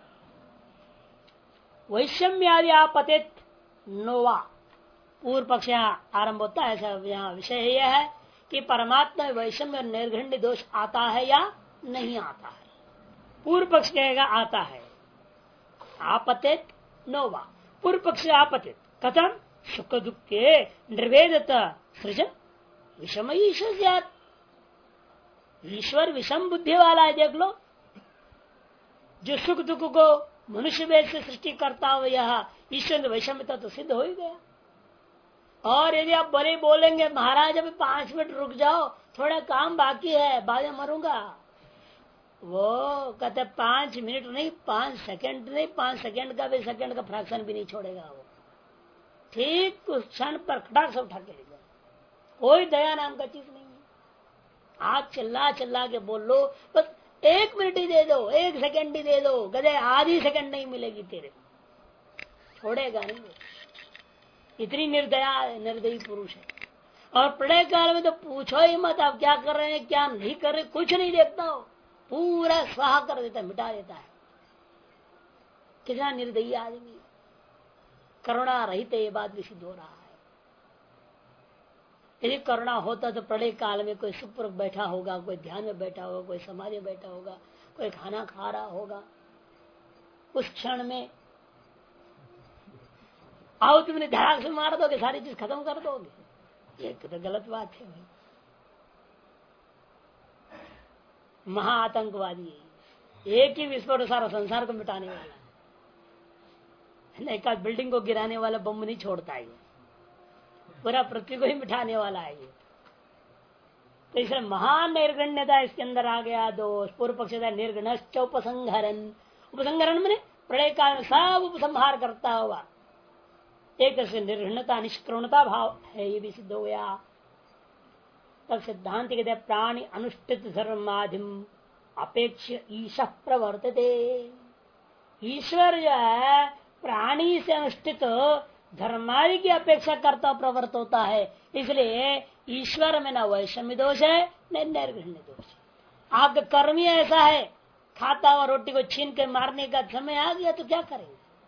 वैषम्यादि आपतित नोवा। पूर्व पक्ष यहाँ आरंभ होता है, ऐसा यहाँ विषय यह है कि परमात्मा वैषम्य और निर्घृण्य दोष आता है या नहीं आता है। पूर्व पक्ष कहेगा आता है। आपतित नोवा, पूर्व पक्ष आपतित कथम सुख दुख के निर्वेदत सृजन विषम ईश्वर। ईश्वर विषम बुद्धि वाला है, देख लो। जो सुख दुख को मनुष्य वेद से सृष्टि करता हो, यह ईश्वर वैषम्यता तो सिद्ध हो ही गया। और यदि आप बड़े बोलेंगे महाराज अभी 5 मिनट रुक जाओ, थोड़ा काम बाकी है, बाद में मरूंगा, वो कहते 5 मिनट नहीं, 5 सेकंड नहीं, 5 सेकंड का भी, सेकंड का फ्रैक्शन भी नहीं छोड़ेगा वो। ठीक उस क्षण पर खटाक से उठा के ले जाए। कोई दया नाम का चीज नहीं है। आप चिल्ला चिल्ला के बोल लो, बस 1 मिनट ही दे दो, 1 सेकंड ही दे दो, गधे आधी सेकंड नहीं मिलेगी तेरे, छोड़ेगा नहीं। इतनी निर्दयी पुरुष है। और प्रलय काल में तो पूछो ही मत, आप क्या कर रहे हैं क्या नहीं कर रहे, कुछ नहीं देखता हो, पूरा स्वाहा कर देता है, मिटा देता है। कितना निर्दयी आदमी, करुणा रहित ये बात भी सिद्ध हो रहा है। यदि करुणा होता तो प्रलय काल में कोई सुपर बैठा होगा, कोई ध्यान में बैठा होगा, कोई समाधि में बैठा होगा, कोई खाना खा रहा होगा, उस क्षण में आओ तुमने धड़ाक से मार दोगे, सारी चीज खत्म कर दोगे, ये तो गलत बात है भाई। महाआतंकवादी एक ही विस्फोट सारा संसार को मिटाने वाला है। एक आध बिल्डिंग को गिराने वाला बम नहीं छोड़ता है, पूरा पृथ्वी को ही मिटाने वाला है ये। तो इसलिए महान निर्गण्यता इसके अंदर आ गया दोष। पूर्व पक्ष निर्गुणश्च उपसंहरन, उपसंहरण में प्रलय काल में सब उपसंहार करता हुआ एक तरह से निर्घृणता निष्कृणता भाव है, ये भी सिद्ध हो गया। तब सिद्धांत कहते प्राणी अनुष्ठित धर्माधिम अपेक्ष ईश प्रवर्तते। ईश्वर जो है प्राणी से अनुष्ठित धर्मादि की अपेक्षा करता प्रवर्त होता है। इसलिए ईश्वर में न वैषम्य दोष है न निर्घृण्य दोष है। आपका कर्म ही ऐसा है, खाता हुआ रोटी को छीन के मारने का समय आ गया तो क्या करेंगे?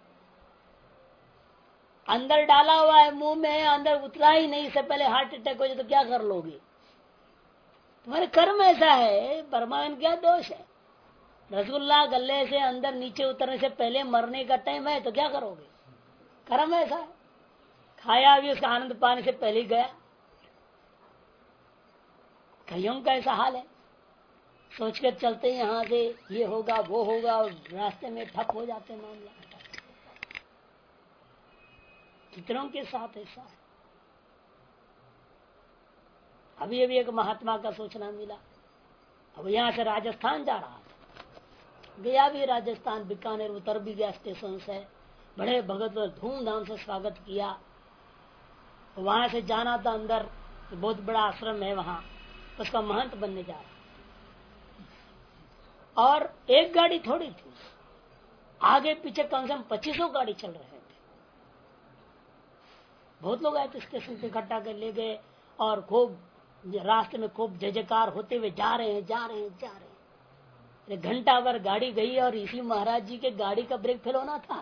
अंदर डाला हुआ है, मुंह में है, अंदर उतरा ही नहीं, इससे पहले हार्ट अटैक हो जाए तो क्या कर लोगे? तुम्हारे कर्म ऐसा है, परमानंद क्या दोष है? रसगुल्ला गले से अंदर नीचे उतरने से पहले मरने का टाइम है तो क्या करोगे? कर्म ऐसा है। खाया भी उसका आनंद पाने से पहले ही गया। कईयों का ऐसा हाल है, सोच कर चलते हैं यहाँ से ये होगा वो होगा और रास्ते में ठप हो जाते मामला। कितनों के साथ ऐसा है। अभी अभी एक महात्मा का सूचना मिला, अब यहाँ से राजस्थान जा रहा था, गया भी राजस्थान, बीकानेर उतर भी गया स्टेशन से, बड़े भगत धूमधाम से स्वागत किया। वहां से जाना था अंदर, तो बहुत बड़ा आश्रम है वहां, उसका महंत बनने जा रहा। और एक गाड़ी थोड़ी थी, आगे पीछे कम से कम 2500 गाड़ी चल रहे थे। बहुत लोग आए थे, स्टेशन पे इकट्ठा कर ले गए और खूब रास्ते में खूब जय जयकार होते हुए जा रहे हैं। घंटा भर गाड़ी गई और इसी महाराज जी के गाड़ी का ब्रेक फेल होना था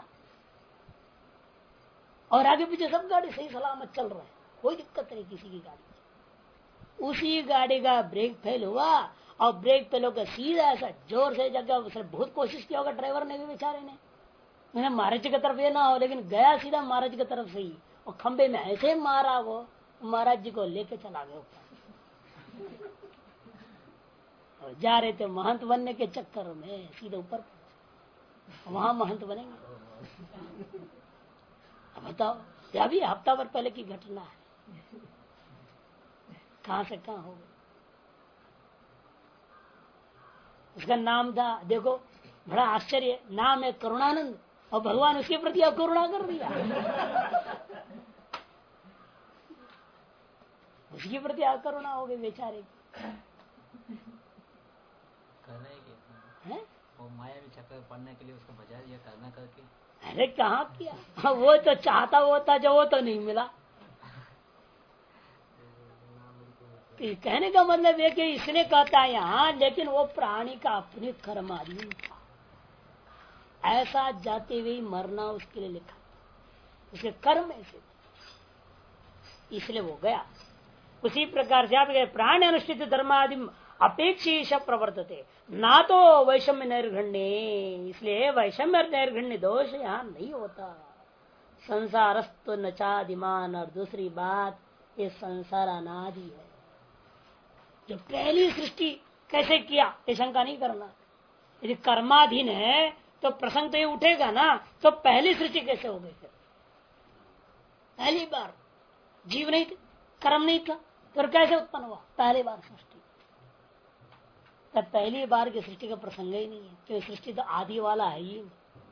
और आगे पीछे सब गाड़ी सही सलामत चल रहा है, कोई दिक्कत नहीं किसी की गाड़ी। उसी गाड़ी का ब्रेक फेल हुआ और ब्रेक फेल होकर सीधा ऐसा जोर से जगह, उसने बहुत कोशिश किया होगा ड्राइवर ने भी बेचारे ने, महाराज जी की तरफ ये ना हो, लेकिन गया सीधा महाराज की तरफ से ही और खंबे में ऐसे मारा, वो महाराज जी को लेके चला गया ऊपर। जा रहे थे महंत बनने के चक्कर में, सीधे ऊपर वहां महंत बनेंगे। अब बताओ, ये अभी हफ्ता भर पहले की घटना है, कहां से कहां हो गई। उसका नाम था, देखो बड़ा आश्चर्य, नाम है करुणानंद और भगवान उसके प्रति अकरुणा कर दिया। उसके प्रति अकरुणा हो गई बेचारे की। वो माया में चक्कर पढ़ने के लिए उसको बजा दिया करना करके। अरे कहाँ किया, वो तो चाहता वो था जो वो तो नहीं मिला। कहने का मतलब है कि इसने कहता है यहाँ, लेकिन वो प्राणी का अपने कर्माधीन था, ऐसा जाते हुए मरना उसके लिए लिखा, उसके कर्म ऐसे, इसलिए वो गया। उसी प्रकार से आप प्राण अनुष्ठित धर्मादि अपेक्षीश प्रवर्तते ना तो वैषम्य नैर्घण्य, इसलिए वैषम्य और नैर्घण्य दोष यहाँ नहीं होता। संसारस्तु नचादिमान, और दूसरी बात ये संसार अनादि है। जो पहली सृष्टि कैसे किया ये शंका नहीं करना। यदि कर्माधीन है तो प्रसंग तो ये उठेगा ना, तो पहली सृष्टि कैसे हो गई फिर? पहली बार जीव नहीं थे, कर्म नहीं था, फिर कैसे उत्पन्न हुआ? पहली बार सृष्टि। तब पहली बार की सृष्टि का प्रसंग ही नहीं है, क्योंकि सृष्टि तो आदि वाला है ही।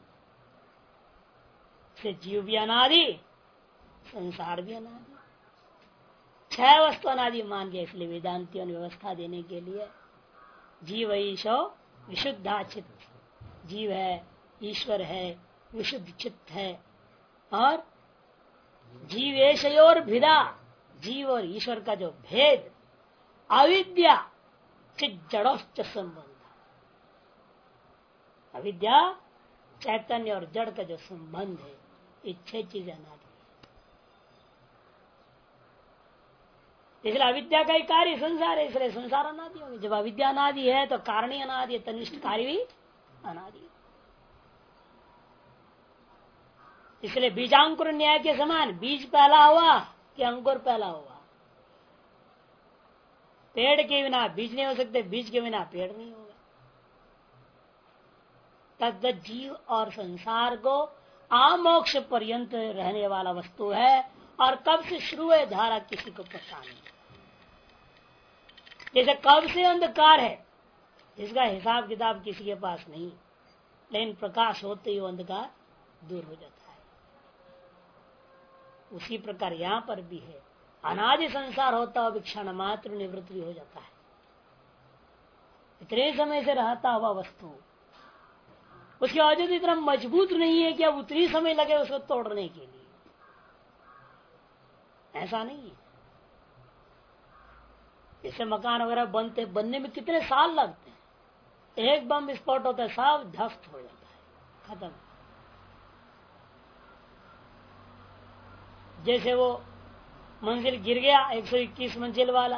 से जीव भी अनादि, संसार भी अनादि, छह वस्तु अनादि मान गया। इसलिए वेदांतियों ने व्यवस्था देने के लिए जीव ईशो विशुद्धा चित्त, जीव है, ईश्वर है, विशुद्ध चित्त है, और जीवेशयोर भिदा, जीव और ईश्वर का जो भेद अविद्या चित जड़ोश्च संबंध, अविद्या चैतन्य और जड़ का जो संबंध है, ये छह चीजें अनादि। इसलिए अविद्या का ही कार्य संसार है, इसलिए संसार अनादि होगी। जब अविद्या अनादि है तो कारण ही अनादि है, तनिष्ठ कार्य भी अनादि है। इसलिए बीजांकुर न्याय के समान बीज पहला हुआ कि अंकुर पहला हुआ? पेड़ के बिना बीज नहीं हो सकते, बीज के बिना पेड़ नहीं होगा। तद जीव और संसार को आमोक्ष पर्यंत रहने वाला वस्तु है, और कब से शुरू है धारा किसी को पता नहीं। जैसे कब से अंधकार है, इसका हिसाब किताब किसी के पास नहीं, लेकिन प्रकाश होते ही अंधकार दूर हो जाता है। उसी प्रकार यहाँ पर भी है, अनादि संसार होता हुआ क्षण मात्र निवृत्ति हो जाता है। इतने समय से रहता हुआ वस्तु उसकी वजह तो इतना मजबूत नहीं है कि अब उतनी समय लगे उसको तोड़ने के लिए, ऐसा नहीं है। जैसे मकान वगैरह बनने में कितने साल लगते हैं, एक बम विस्फोट होता है सब ध्वस्त हो जाता है, खत्म। जैसे वो मंजिल गिर गया 121 मंजिल वाला,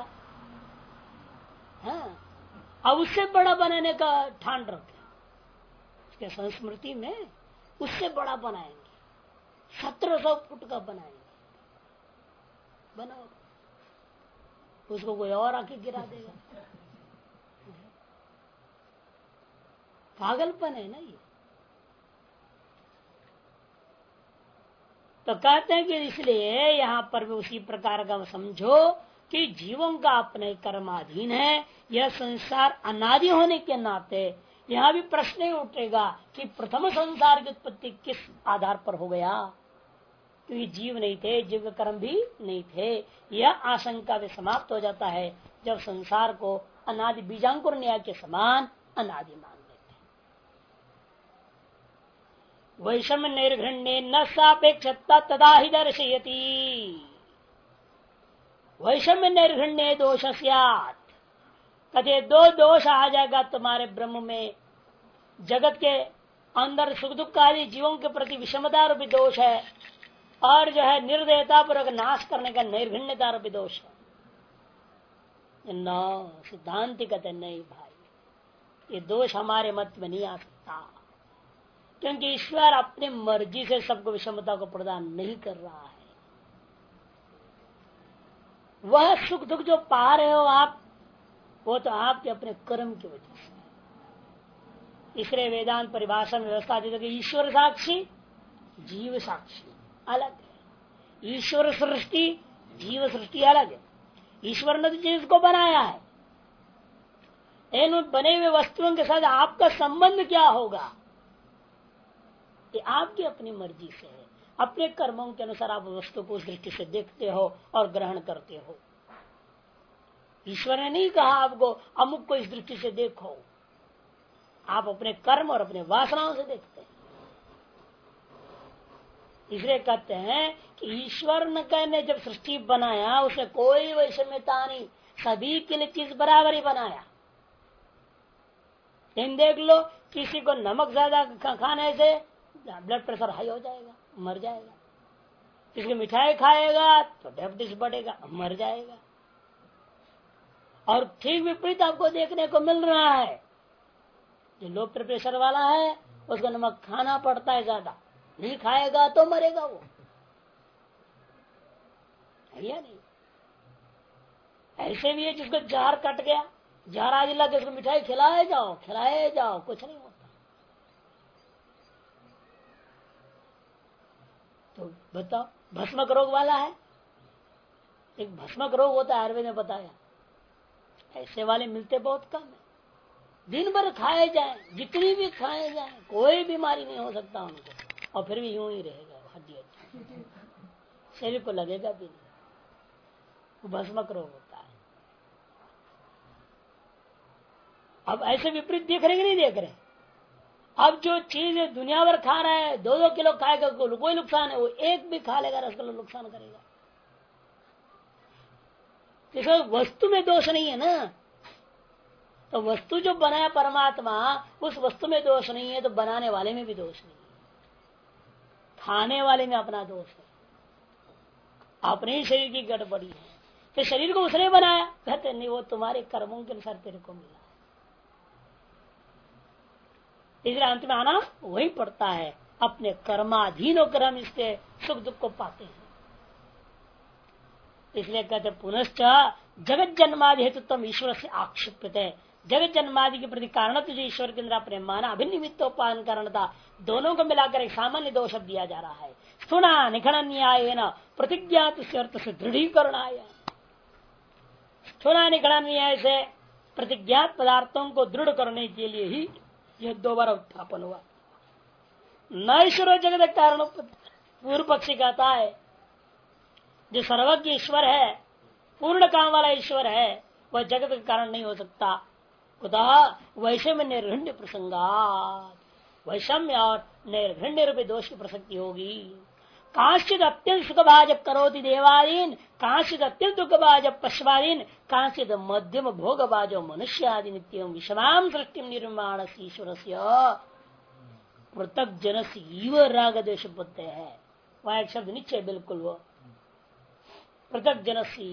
हाँ, अब उससे बड़ा बनाने का ठान रखे, उसके संस्मृति में उससे बड़ा बनाएंगे, 1700 फुट का बनाएंगे। बनाओ, उसको कोई और आके गिरा देगा। पागलपन है ना ये। तो कहते हैं कि इसलिए यहाँ पर भी उसी प्रकार का समझो कि जीवों का अपने कर्माधीन है। यह संसार अनादि होने के नाते यहाँ भी प्रश्न ही उठेगा कि प्रथम संसार की उत्पत्ति किस आधार पर हो गया, क्योंकि जीव नहीं थे, जीव के कर्म भी नहीं थे। यह आशंका भी समाप्त हो जाता है जब संसार को अनादि बीजांकुर न्याय के समान अनादि मान लेते हैं। वैषम्य निर्घण्य न सापेक्षता तदा ही दर्शयति, वैषम्य निर्घण्य दोष स्यात्, कथे दो दोष आ जाएगा तुम्हारे ब्रह्म में। जगत के अंदर सुख दुख आदि जीवों के प्रति विषमता रूपी दोष है, और जो है निर्दयता पूर्वक नाश करने का निर्घण्यता रूपी दोष है। न सिद्धांति कहते नहीं भाई, ये दोष हमारे मत में नहीं आ सकता, क्योंकि ईश्वर अपनी मर्जी से सबको विषमता को प्रदान नहीं कर रहा है। वह सुख दुख जो पा रहे हो आप, वो तो आपके अपने कर्म की वजह से। इसलिए वेदांत परिभाषा में व्यवस्था दी कि ईश्वर साक्षी जीव साक्षी अलग है। ईश्वर सृष्टि जीव सृष्टि अलग है। ईश्वर ने तो जीव को बनाया है, इन बने हुए वस्तुओं के साथ आपका संबंध क्या होगा, ये आपकी अपनी मर्जी से है। अपने कर्मों के अनुसार आप वस्तु को उस दृष्टि से देखते हो और ग्रहण करते हो। ईश्वर ने नहीं कहा आपको अमुक को इस दृष्टि से देखो, आप अपने कर्म और अपने वासनाओं से देखते हैं। इसलिए कहते हैं कि ईश्वर ने जब सृष्टि बनाया उसे कोई वैषम्यता नहीं, सभी के लिए चीज बराबर ही बनाया। इन देख लो, किसी को नमक ज्यादा खाने से ब्लड प्रेशर हाई हो जाएगा, मर जाएगा। किसी मिठाई खाएगा तो डायबिटीज बढ़ेगा, मर जाएगा। और ठीक विपरीत आपको देखने को मिल रहा है, जो लो प्रेशर वाला है उसको नमक खाना पड़ता है ज्यादा, नहीं खाएगा तो मरेगा वो, है या नहीं? ऐसे भी है जिसको जहर कट गया, जहर आज लगे उसको मिठाई खिलाए जाओ कुछ नहीं होता। तो बताओ, भस्मक रोग वाला है, एक भस्मक रोग होता है, आयुर्वेद ने बताया, ऐसे वाले मिलते बहुत कम है। दिन भर खाए जाए, जितनी भी खाए जाए, कोई बीमारी नहीं हो सकता उनको, और फिर भी यूं ही रहेगा, हड्डी शरीर को लगेगा भी नहीं, वो भस्मक रोग होता है। अब ऐसे विपरीत देख रहे कि नहीं देख रहे? अब जो चीज दुनिया भर खा रहा है, 2-2 किलो खाएगा कोई नुकसान है, वो एक भी खा लेगा 10 किलो नुकसान करेगा। देखो वस्तु में दोष नहीं है ना, तो वस्तु जो बनाया परमात्मा, उस वस्तु में दोष नहीं है, तो बनाने वाले में भी दोष नहीं है, खाने वाले में अपना दोष है, अपने ही शरीर की गड़बड़ी है। तो शरीर को उसने बनाया, कहते नहीं वो तुम्हारे कर्मों के अनुसार तेरे को मिला, इसलिए अंत में आना वही पड़ता है। अपने कर्माधीन होकर हम इसके सुख दुख को पाते हैं। इसलिए कहते पुनश्च जगत जन्मादि हेतुत्व ईश्वर से आक्षिप्त है। जगत जन्मादि के प्रति कारण जो ईश्वर के अंदर अपने माना अभिनिमित्तोपादन कारणता, दोनों को मिलाकर एक सामान्य दो शब्द दिया जा रहा है। स्थूणा निखण न्याय न प्रतिज्ञात से दृढ़ीकरण आया। स्थूणा निखण न्याय से प्रतिज्ञात पदार्थों को दृढ़ करने के लिए ही यह 2 बार उत्थापन हुआ। न ईश्वर जगत कारण, पूर्व पक्षी कहता है जो सर्वज्ञ ईश्वर है, पूर्ण काम वाला ईश्वर है, वह जगत का कारण नहीं हो सकता। कुतः वैषम्य निर्घण्य प्रसंगात, वैषम्य और निर्घण्य रूपी दोष की प्रसक्ति होगी। कांचित अत्यंत सुख भाजप करोति देवादीन, कांचित अत्यंत दुख भाजप पश्वादीन, कांचित मध्यम भोग भाजो मनुष्य आदि नित्यम विषमाम सृष्टि निर्माण ईश्वर से पृथक जन से राग द्वेष बुद्ध है। वह एक शब्द नीचे बिल्कुल वो पृथक जन से,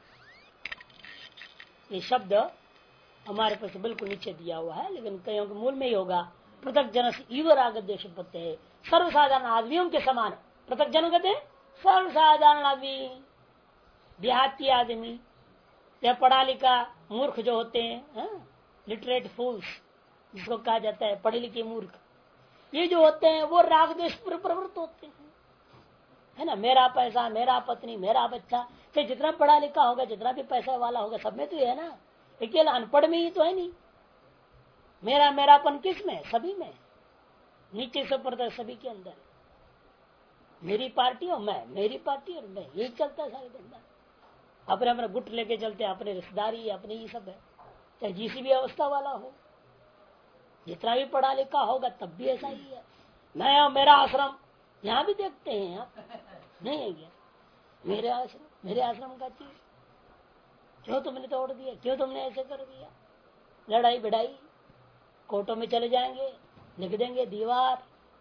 ये शब्द हमारे पास बिल्कुल नीचे दिया हुआ है, लेकिन कईयों के मूल में ही होगा। पृथक जन से इव राग द्वेष बुद्ध है, सर्वसाधारण आदमियों के समान। पृथक जन कहते हैं सर्वसाधारण आदमी, देहाती आदमी या पढ़ा लिखा मूर्ख जो होते हैं, लिटरेट फूल्स जिसको कहा जाता है, पढ़े लिखे मूर्ख, ये जो होते हैं वो राग द्वेष पर प्रवृत्त होते हैं, है ना। मेरा पैसा, मेरा पत्नी, मेरा बच्चा, चाहे जितना पढ़ा लिखा होगा, जितना भी पैसा वाला होगा, सब में तो है ना, लेकिन अनपढ़ में ही तो है नहीं। मेरा मेरापन किस में? सभी में, नीचे से ऊपर तक सभी के अंदर। मेरी पार्टी और मैं, मेरी पार्टी और मैं, यही चलता है सारे दिन। अपने अपने गुट लेके चलते हैं, अपने रिश्तेदारी अपने ही सब है, चाहे जिसी भी अवस्था वाला हो, जितना भी पढ़ा लिखा होगा तब भी ऐसा ही है। मैं और मेरा आश्रम, यहाँ भी देखते हैं आप, नहीं है क्या? मेरे आश्रम का चीज क्यों तुमने तोड़ दिया, क्यों तुमने ऐसे कर दिया, लड़ाई भिड़ाई, कोर्टों में चले जाएंगे, लिख देंगे दीवार,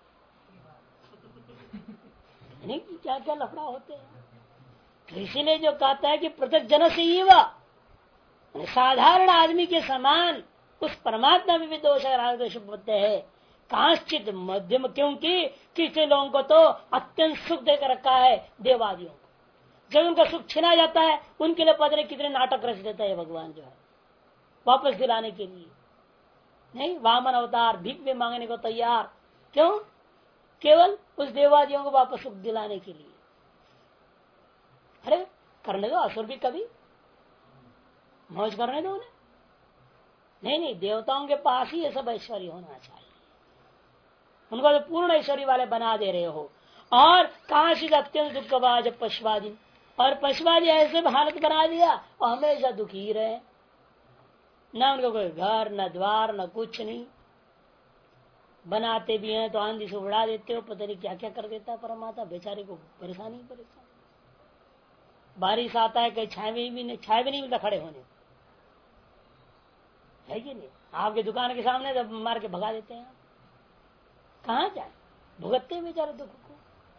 नहीं क्या क्या लफड़ा होते हैं। तो इसीलिए जो कहता है कि पृथक जन से ही वह साधारण आदमी के समान उस परमात्मा में भी दोष होते हैं। कांचित मध्यम, क्योंकि किसी लोगों को तो अत्यंत सुख देकर रखा है देवादियों को, जब उनका सुख छीना जाता है उनके लिए पता नहीं कितने नाटक रच देता है भगवान जो है वापस दिलाने के लिए। नहीं, वामन अवतार भीख में मांगने को तैयार, क्यों? केवल उस देवादियों को वापस सुख दिलाने के लिए। अरे करने दो, असुर भी कभी मौज करने दो उन्हें। नहीं, देवताओं के पास ही ये सब ऐश्वर्य होना चाहिए। उनको तो पूर्ण ऐश्वर्य वाले बना दे रहे हो। और काशित अत्यंत दुखवाज पशुवादी, और पशुवादी ऐसे हालत बना दिया और हमेशा दुखी ही रहे, न उनको कोई घर न द्वार न कुछ नहीं। बनाते भी हैं तो आंधी से उड़ा देते हो, पता नहीं क्या क्या कर देता है परमात्मा, बेचारे को परेशानी परेशान। बारिश आता है कहीं छाया भी नहीं मिलता खड़े होने, है कि नहीं? आपके दुकान के सामने तो मार के भगा देते हैं, कहाँ जाए, भुगतते हैं बेचारे दुख को।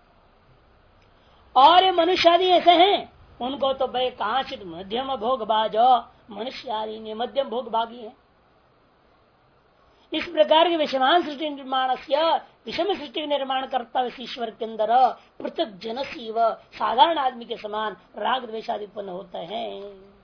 और ये मनुष्य आदि ऐसे हैं, उनको तो भाई कांचित मध्यम भोग बाजो, मनुष्य आदि मध्यम भोग भागी है। इस प्रकार के विषमान सृष्टि निर्माण से विषम सृष्टि का निर्माण करता है ईश्वर के अंदर पृथक जनसी व साधारण आदमी के समान राग द्वेष आदि उत्पन्न होते हैं।